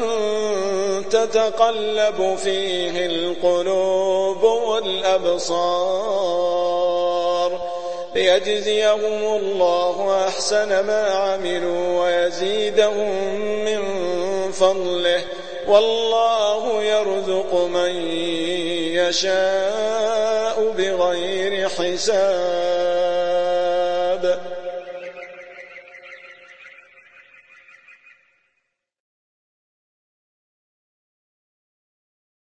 تتقلب فيه القلوب والأبصار ليجزيهم الله أحسن ما عملوا ويزيدهم من فضله والله يرزق من يشاء بغير حساب.